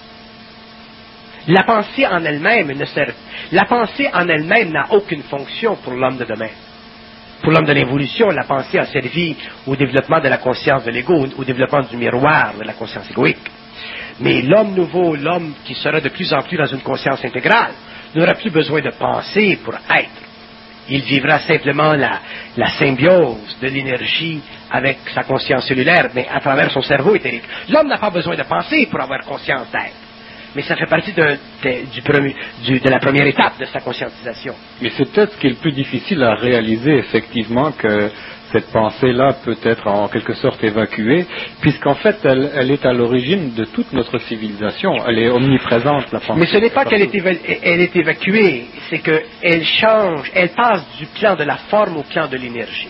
La pensée en elle-même ne sert. La pensée en elle-même n'a aucune fonction pour l'homme de demain. Pour l'homme de l'évolution, la pensée a servi au développement de la conscience de l'ego, au développement du miroir de la conscience égoïque. Mais l'homme nouveau, l'homme qui sera de plus en plus dans une conscience intégrale, n'aura plus besoin de penser pour être. Il vivra simplement la, la symbiose de l'énergie avec sa conscience cellulaire, mais à travers son cerveau éthérique. L'homme n'a pas besoin de penser pour avoir conscience d'être. Mais ça fait partie de, de, du premier, du, de la première étape de sa conscientisation. Mais c'est peut-être ce qui est le plus difficile à réaliser, effectivement, que cette pensée-là peut être en quelque sorte évacuée, puisqu'en fait, elle, elle est à l'origine de toute notre civilisation. Elle est omniprésente, la pensée. Mais ce n'est pas qu'elle est, éva- elle est évacuée, c'est qu'elle change, elle passe du plan de la forme au plan de l'énergie.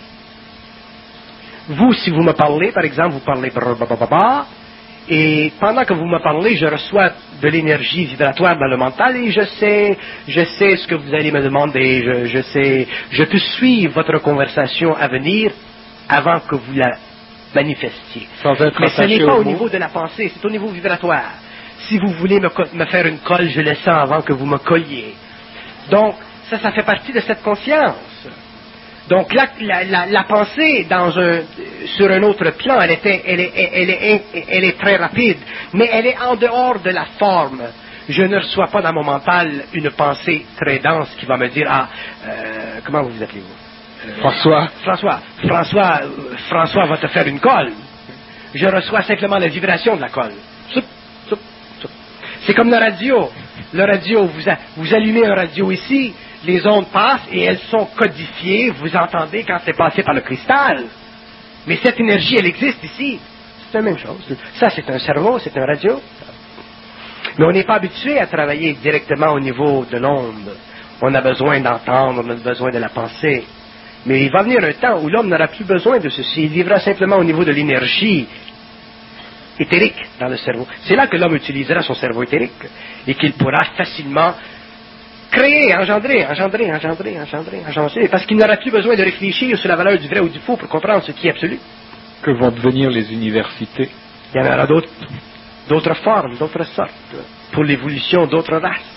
Vous, si vous me parlez, par exemple, vous parlez blablabla, et pendant que vous me parlez, je reçois de l'énergie vibratoire dans le mental et je sais, je sais ce que vous allez me demander, je, je sais, je peux suivre votre conversation à venir avant que vous la manifestiez. Sans être Mais ce n'est pas au mot. niveau de la pensée, c'est au niveau vibratoire. Si vous voulez me, me faire une colle, je le sens avant que vous me colliez. Donc, ça, ça fait partie de cette conscience. Donc la, la, la, la pensée dans un, sur un autre plan, elle, était, elle, est, elle, est, elle est très rapide, mais elle est en dehors de la forme. Je ne reçois pas dans mon mental une pensée très dense qui va me dire, ah, euh, comment vous vous appelez-vous euh, François. François. François, euh, François va te faire une colle. Je reçois simplement la vibration de la colle. Soup, soup, soup. C'est comme la radio. Le radio, vous, a, vous allumez un radio ici, les ondes passent et elles sont codifiées, vous entendez quand c'est passé par le cristal. Mais cette énergie, elle existe ici. C'est la même chose. Ça, c'est un cerveau, c'est un radio. Mais on n'est pas habitué à travailler directement au niveau de l'onde. On a besoin d'entendre, on a besoin de la pensée. Mais il va venir un temps où l'homme n'aura plus besoin de ceci. Il vivra simplement au niveau de l'énergie éthérique dans le cerveau. C'est là que l'homme utilisera son cerveau éthérique et qu'il pourra facilement créer, engendrer, engendrer, engendrer, engendrer, engendrer, parce qu'il n'aura plus besoin de réfléchir sur la valeur du vrai ou du faux pour comprendre ce qui est absolu. Que vont devenir les universités? Il y en aura d'autres, d'autres formes, d'autres sortes, pour l'évolution d'autres races.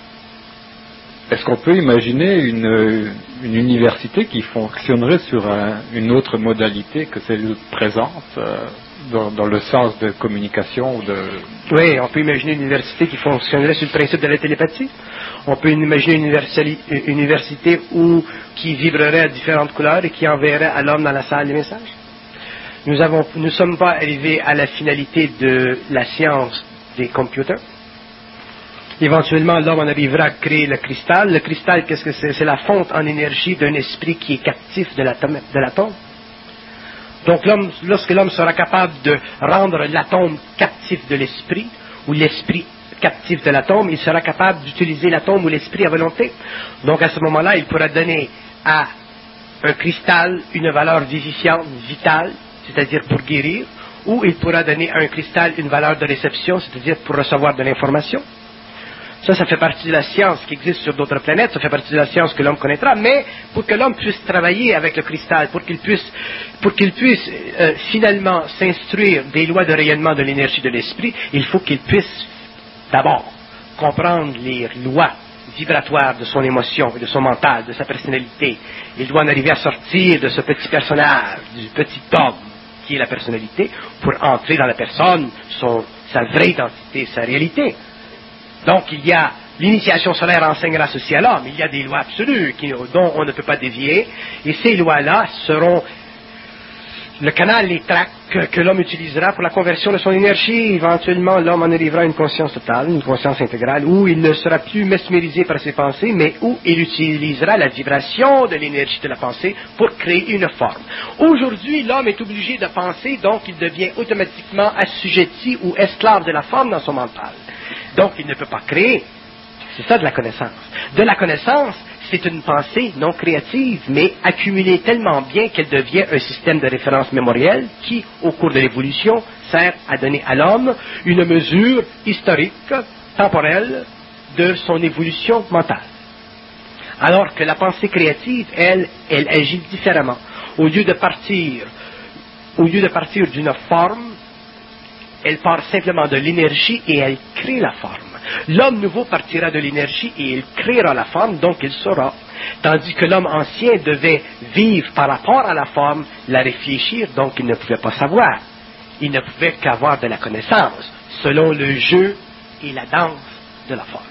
Est-ce qu'on peut imaginer une, une université qui fonctionnerait sur un, une autre modalité que celle présente, euh, dans, dans le sens de communication ou de... Oui, on peut imaginer une université qui fonctionnerait sur le principe de la télépathie. On peut imaginer une université où, qui vibrerait à différentes couleurs et qui enverrait à l'homme dans la salle les messages. Nous avons, nous ne sommes pas arrivés à la finalité de la science des computers. Éventuellement, l'homme en arrivera à créer le cristal. Le cristal, qu'est-ce que c'est? C'est la fonte en énergie d'un esprit qui est captif de l'atome. De l'atome. Donc, l'homme, lorsque l'homme sera capable de rendre l'atome captif de l'esprit, ou l'esprit captif de l'atome, il sera capable d'utiliser l'atome ou l'esprit à volonté. Donc, à ce moment-là, il pourra donner à un cristal une valeur vivifiante, vitale, c'est-à-dire pour guérir, ou il pourra donner à un cristal une valeur de réception, c'est-à-dire pour recevoir de l'information. Ça, ça fait partie de la science qui existe sur d'autres planètes, ça fait partie de la science que l'homme connaîtra, mais pour que l'homme puisse travailler avec le cristal, pour qu'il puisse, pour qu'il puisse euh, finalement s'instruire des lois de rayonnement de l'énergie de l'esprit, il faut qu'il puisse d'abord comprendre les lois vibratoires de son émotion, de son mental, de sa personnalité. Il doit en arriver à sortir de ce petit personnage, du petit homme qui est la personnalité, pour entrer dans la personne, son, sa vraie identité, sa réalité. Donc, il y a, l'initiation solaire enseignera ceci à l'homme, il y a des lois absolues qui, dont on ne peut pas dévier, et ces lois-là seront le canal, les tracts que, que l'homme utilisera pour la conversion de son énergie. Éventuellement, l'homme en arrivera à une conscience totale, une conscience intégrale, où il ne sera plus mesmérisé par ses pensées, mais où il utilisera la vibration de l'énergie de la pensée pour créer une forme. Aujourd'hui, l'homme est obligé de penser, donc il devient automatiquement assujetti ou esclave de la forme dans son mental. Donc, il ne peut pas créer. C'est ça de la connaissance. De la connaissance, c'est une pensée non créative, mais accumulée tellement bien qu'elle devient un système de référence mémorielle qui, au cours de l'évolution, sert à donner à l'homme une mesure historique, temporelle, de son évolution mentale. Alors que la pensée créative, elle, elle agit différemment. Au lieu de partir, au lieu de partir d'une forme, elle part simplement de l'énergie et elle crée la forme. L'homme nouveau partira de l'énergie et il créera la forme, donc il saura. Tandis que l'homme ancien devait vivre par rapport à la forme, la réfléchir, donc il ne pouvait pas savoir. Il ne pouvait qu'avoir de la connaissance, selon le jeu et la danse de la forme.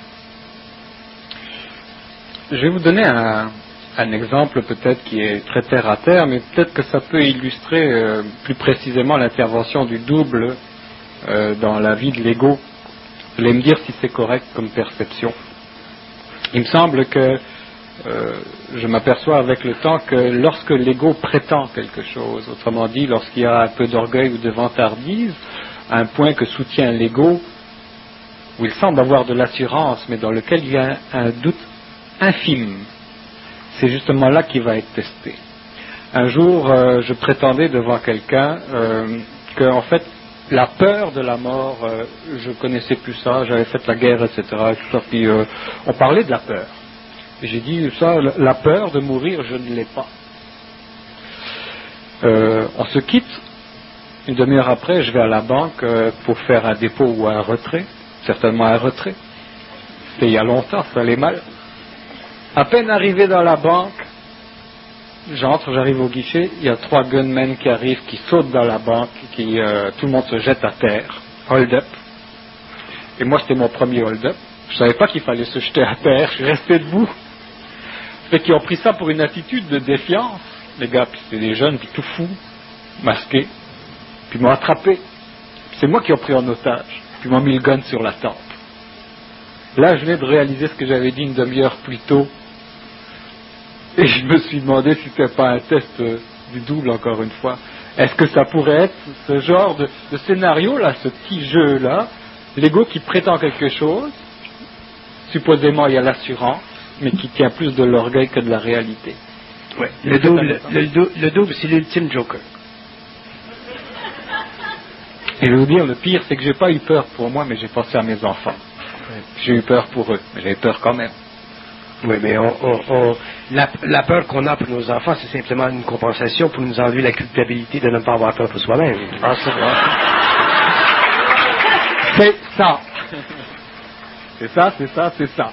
Je vais vous donner un, un exemple peut-être qui est très terre à terre, mais peut-être que ça peut illustrer euh, plus précisément l'intervention du double euh, dans la vie de l'ego. Vous allez me dire si c'est correct comme perception. Il me semble que euh, je m'aperçois avec le temps que lorsque l'ego prétend quelque chose, autrement dit, lorsqu'il y a un peu d'orgueil ou de vantardise, un point que soutient l'ego, où il semble avoir de l'assurance, mais dans lequel il y a un, un doute infime, c'est justement là qu'il va être testé. Un jour, euh, je prétendais devant quelqu'un euh, que, en fait, la peur de la mort, euh, je connaissais plus ça, j'avais fait la guerre, et cetera. Et tout ça, puis euh, on parlait de la peur. Et j'ai dit ça, la peur de mourir, je ne l'ai pas. Euh, on se quitte. Une demi-heure après, je vais à la banque euh, pour faire un dépôt ou un retrait, certainement un retrait. C'était il y a longtemps, ça allait mal. À peine arrivé dans la banque, j'entre, j'arrive au guichet, il y a trois gunmen qui arrivent, qui sautent dans la banque, qui euh, tout le monde se jette à terre, hold-up. Et moi, c'était mon premier hold-up. Je savais pas qu'il fallait se jeter à terre, je suis resté debout. Fait qu'ils ont pris ça pour une attitude de défiance, les gars, puis c'était des jeunes, puis tout fous, masqués, puis ils m'ont attrapé. Puis c'est moi qui ai pris en otage, puis ils m'ont mis le gun sur la tempe. Là, je venais de réaliser ce que j'avais dit une demi-heure plus tôt. Et je me suis demandé si c'était pas un test euh, du double, encore une fois. Est-ce que ça pourrait être ce genre de, de scénario-là, ce petit jeu-là, l'ego qui prétend quelque chose, supposément il y a l'assurance, mais qui tient plus de l'orgueil que de la réalité. Ouais, le double, le, le, le double, c'est l'ultime joker. Et je vais vous dire, le pire, c'est que j'ai pas eu peur pour moi, mais j'ai pensé à mes enfants. J'ai eu peur pour eux, mais j'avais peur quand même. Oui, mais on, on, on, la, la peur qu'on a pour nos enfants, c'est simplement une compensation pour nous enlever la culpabilité de ne pas avoir peur pour soi-même. Ah, c'est vrai. C'est ça. C'est ça, c'est ça, c'est ça.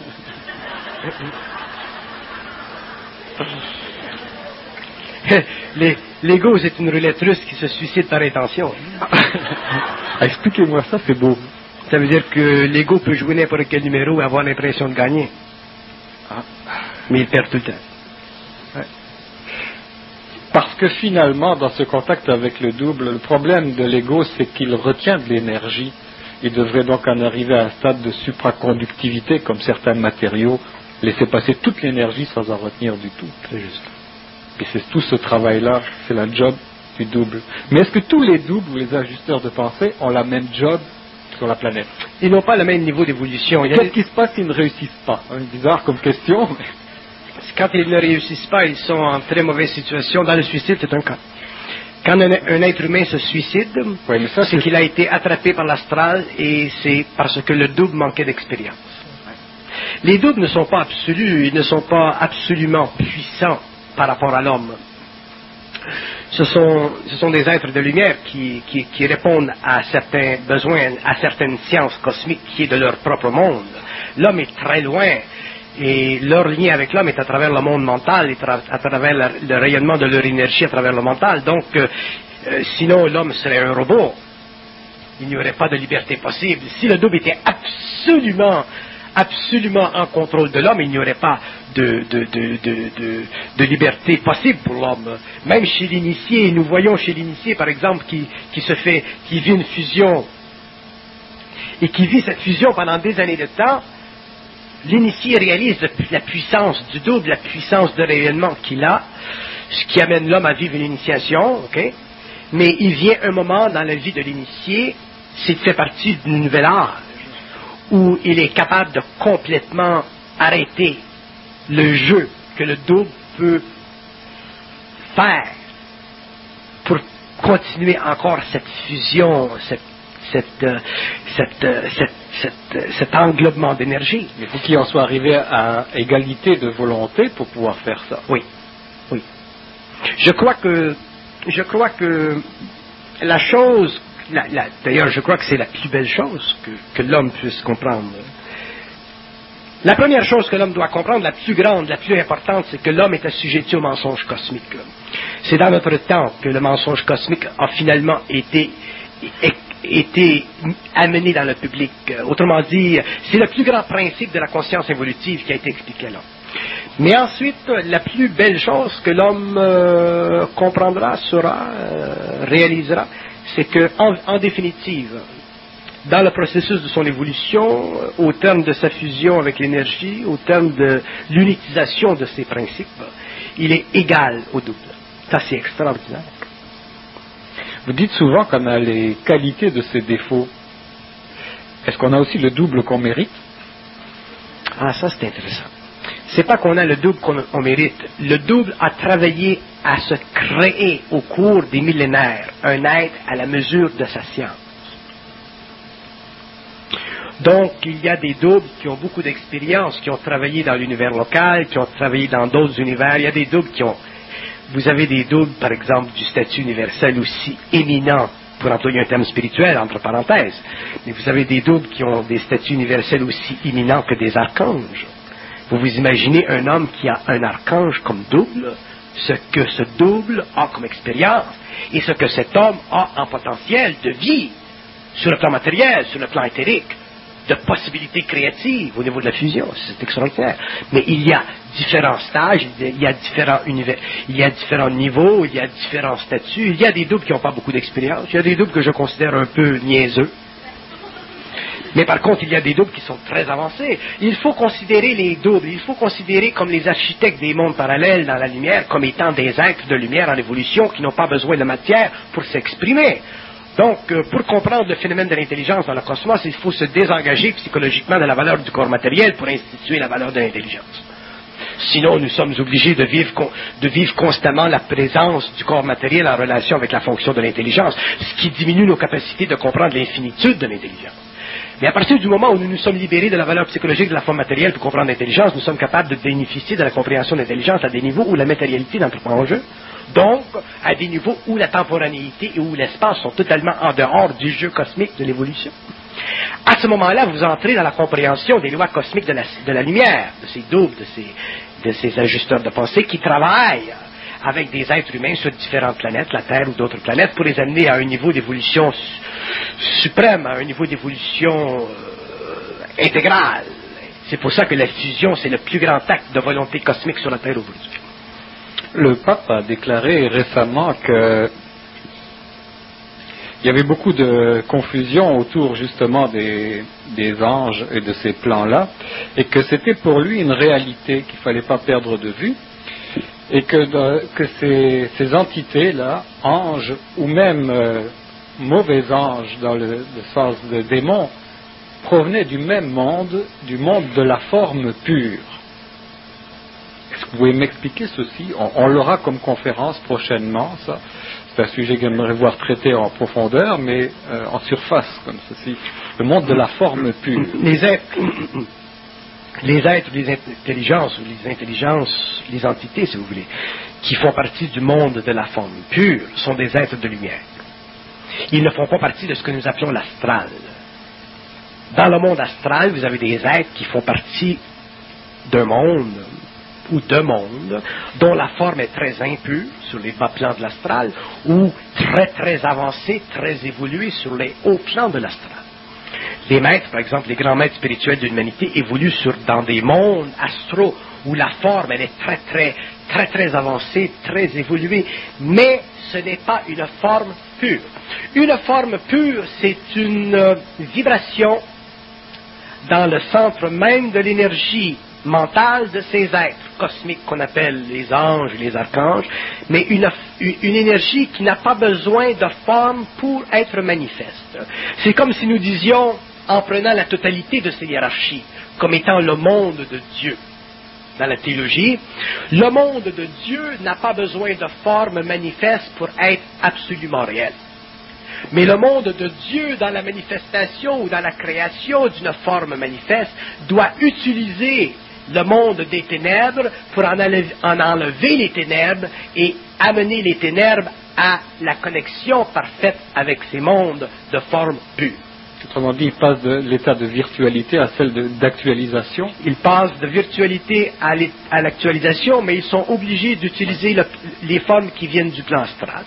Les, l'ego, c'est une roulette russe qui se suicide par intention. Expliquez-moi ça, c'est beau. Ça veut dire que l'ego peut jouer n'importe quel numéro et avoir l'impression de gagner. Ah. Mais il perd tout le temps. Ouais. Parce que finalement, dans ce contact avec le double, le problème de l'ego, c'est qu'il retient de l'énergie. il devrait donc en arriver à un stade de supraconductivité, comme certains matériaux, laisser passer toute l'énergie sans en retenir du tout. Très juste. Et c'est tout ce travail-là, c'est la job du double. Mais est-ce que tous les doubles ou les ajusteurs de pensée ont la même job sur la planète? Ils n'ont pas le même niveau d'évolution. Qu'est-ce des... qui se passe s'ils ne réussissent pas? C'est bizarre comme question. Mais... Quand ils ne réussissent pas, ils sont en très mauvaise situation. Dans le suicide, c'est un cas. Quand un, un être humain se suicide, oui, mais ça, c'est, c'est qu'il a été attrapé par l'astral et c'est parce que le double manquait d'expérience. Les doubles ne sont pas absolus, ils ne sont pas absolument puissants par rapport à l'homme. Ce sont, ce sont des êtres de lumière qui, qui, qui répondent à certains besoins, à certaines sciences cosmiques qui est de leur propre monde. L'homme est très loin et leur lien avec l'homme est à travers le monde mental, et tra- à travers la, le rayonnement de leur énergie à travers le mental. Donc, euh, euh, sinon l'homme serait un robot. Il n'y aurait pas de liberté possible. Si le double était absolument absolument en contrôle de l'homme, il n'y aurait pas de, de, de, de, de, de liberté possible pour l'homme. Même chez l'initié, nous voyons chez l'initié, par exemple, qui, qui se fait, qui vit une fusion, et qui vit cette fusion pendant des années de temps, l'initié réalise la puissance du double, la puissance de rayonnement qu'il a, ce qui amène l'homme à vivre une initiation, ok? Mais il vient un moment dans la vie de l'initié, c'est fait partie d'une nouvelle âge, où il est capable de complètement arrêter le jeu que le double peut faire pour continuer encore cette fusion, cette, cette, euh, cette, euh, cette, cette, euh, cet englobement d'énergie. Il faut qu'il en soit arrivé à égalité de volonté pour pouvoir faire ça. Oui, oui. Je crois que, je crois que la chose La, la, d'ailleurs, je crois que c'est la plus belle chose que, que l'homme puisse comprendre. La première chose que l'homme doit comprendre, la plus grande, la plus importante, c'est que l'homme est assujetti au mensonge cosmique. C'est dans notre temps que le mensonge cosmique a finalement été, été amené dans le public. Autrement dit, c'est le plus grand principe de la conscience évolutive qui a été expliqué là. Mais ensuite, la plus belle chose que l'homme euh, comprendra, saura, euh, réalisera, c'est que, en, en définitive, dans le processus de son évolution, au terme de sa fusion avec l'énergie, au terme de l'unitisation de ses principes, il est égal au double. Ça, c'est extraordinaire. Vous dites souvent qu'on a les qualités de ses défauts. Est-ce qu'on a aussi le double qu'on mérite? Ah, ça, c'est intéressant. C'est pas qu'on a le double qu'on on mérite. Le double a travaillé à se créer au cours des millénaires un être à la mesure de sa science. Donc, il y a des doubles qui ont beaucoup d'expérience, qui ont travaillé dans l'univers local, qui ont travaillé dans d'autres univers. Il y a des doubles qui ont... Vous avez des doubles, par exemple, du statut universel aussi éminent, pour employer un terme spirituel, entre parenthèses. Mais vous avez des doubles qui ont des statuts universels aussi éminents que des archanges. Vous vous imaginez un homme qui a un archange comme double, ce que ce double a comme expérience, et ce que cet homme a en potentiel de vie, sur le plan matériel, sur le plan éthérique, de possibilités créatives au niveau de la fusion. C'est extraordinaire. Mais il y a différents stages, il y a différents univers, il y a différents niveaux, il y a différents statuts. Il y a des doubles qui n'ont pas beaucoup d'expérience, il y a des doubles que je considère un peu niaiseux. Mais par contre, il y a des doubles qui sont très avancés. Il faut considérer les doubles, il faut considérer comme les architectes des mondes parallèles dans la lumière, comme étant des êtres de lumière en évolution qui n'ont pas besoin de matière pour s'exprimer. Donc, euh, pour comprendre le phénomène de l'intelligence dans le cosmos, il faut se désengager psychologiquement de la valeur du corps matériel pour instituer la valeur de l'intelligence. Sinon, nous sommes obligés de vivre, de vivre constamment la présence du corps matériel en relation avec la fonction de l'intelligence, ce qui diminue nos capacités de comprendre l'infinitude de l'intelligence. Mais à partir du moment où nous nous sommes libérés de la valeur psychologique de la forme matérielle pour comprendre l'intelligence, nous sommes capables de bénéficier de la compréhension de l'intelligence à des niveaux où la matérialité n'entre pas en jeu. Donc, à des niveaux où la temporalité et où l'espace sont totalement en dehors du jeu cosmique de l'évolution. À ce moment-là, vous entrez dans la compréhension des lois cosmiques de la, de la lumière, de ces doubles, de ces, de ces ajusteurs de pensée qui travaillent avec des êtres humains sur différentes planètes, la Terre ou d'autres planètes, pour les amener à un niveau d'évolution su- suprême, à un niveau d'évolution euh, intégrale. C'est pour ça que la fusion, c'est le plus grand acte de volonté cosmique sur la Terre aujourd'hui. Le pape a déclaré récemment que il y avait beaucoup de confusion autour justement des, des anges et de ces plans-là, et que c'était pour lui une réalité qu'il ne fallait pas perdre de vue, et que, de, que ces, ces entités-là, anges ou même euh, mauvais anges dans le, le sens de démons, provenaient du même monde, du monde de la forme pure. Est-ce que vous pouvez m'expliquer ceci? On, on l'aura comme conférence prochainement, ça. C'est un sujet que j'aimerais voir traité en profondeur, mais euh, en surface, comme ceci. Le monde de la forme pure. Les êtres, les êtres, les intelligences, ou les intelligences, les entités, si vous voulez, qui font partie du monde de la forme pure, sont des êtres de lumière. Ils ne font pas partie de ce que nous appelons l'astral. Dans le monde astral, vous avez des êtres qui font partie d'un monde ou de mondes dont la forme est très impure sur les bas plans de l'astral ou très très avancée, très évoluée sur les hauts plans de l'astral. Les maîtres, par exemple, les grands maîtres spirituels de l'humanité évoluent sur, dans des mondes astraux où la forme elle est très très très très avancée, très évoluée, mais ce n'est pas une forme pure. Une forme pure, c'est une euh, vibration dans le centre même de l'énergie mentale de ces êtres cosmiques qu'on appelle les anges et les archanges, mais une, une énergie qui n'a pas besoin de forme pour être manifeste. C'est comme si nous disions, en prenant la totalité de ces hiérarchies, comme étant le monde de Dieu. Dans la théologie, le monde de Dieu n'a pas besoin de forme manifeste pour être absolument réel. Mais le monde de Dieu, dans la manifestation ou dans la création d'une forme manifeste, doit utiliser le monde des ténèbres pour en enlever, en enlever les ténèbres et amener les ténèbres à la connexion parfaite avec ces mondes de forme pure. Autrement dit, il passe de l'état de virtualité à celle de, d'actualisation. Ils passent de virtualité à, à l'actualisation, mais ils sont obligés d'utiliser le, les formes qui viennent du plan astral.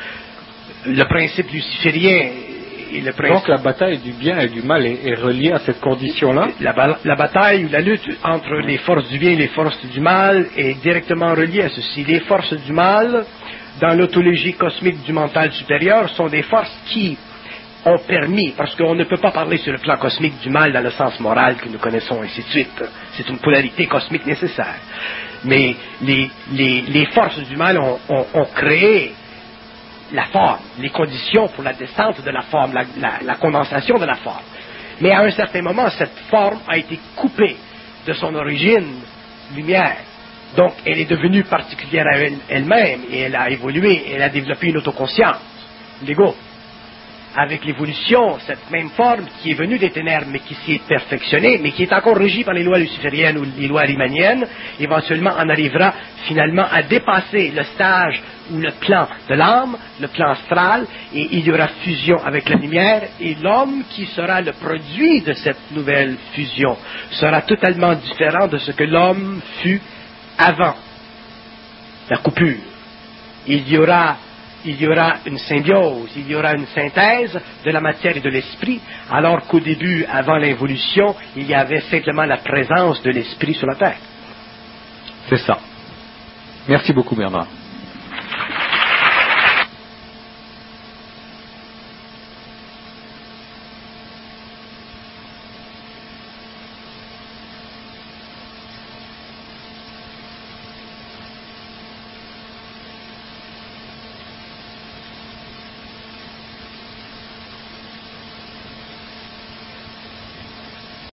Le principe luciférien et le principe... Donc la bataille du bien et du mal est, est reliée à cette condition-là? La, la bataille ou la lutte entre les forces du bien et les forces du mal est directement reliée à ceci. Les forces du mal, dans l'autologie cosmique du mental supérieur, sont des forces qui ont permis, parce qu'on ne peut pas parler sur le plan cosmique du mal dans le sens moral que nous connaissons, ainsi de suite. C'est une polarité cosmique nécessaire. Mais les, les, les forces du mal ont, ont, ont créé la forme, les conditions pour la descente de la forme, la, la, la condensation de la forme. Mais à un certain moment, cette forme a été coupée de son origine lumière. Donc, elle est devenue particulière à elle, elle-même et elle a évolué, elle a développé une autoconscience, l'ego. Avec l'évolution, cette même forme qui est venue des ténèbres, mais qui s'est perfectionnée, mais qui est encore régie par les lois lucifériennes ou les lois riemanniennes, éventuellement en arrivera finalement à dépasser le stage ou le plan de l'âme, le plan astral, et il y aura fusion avec la lumière, et l'homme qui sera le produit de cette nouvelle fusion sera totalement différent de ce que l'homme fut avant la coupure. Il y aura Il y aura une symbiose, il y aura une synthèse de la matière et de l'esprit, alors qu'au début, avant l'involution, il y avait simplement la présence de l'esprit sur la terre. C'est ça. Merci beaucoup, Bernard.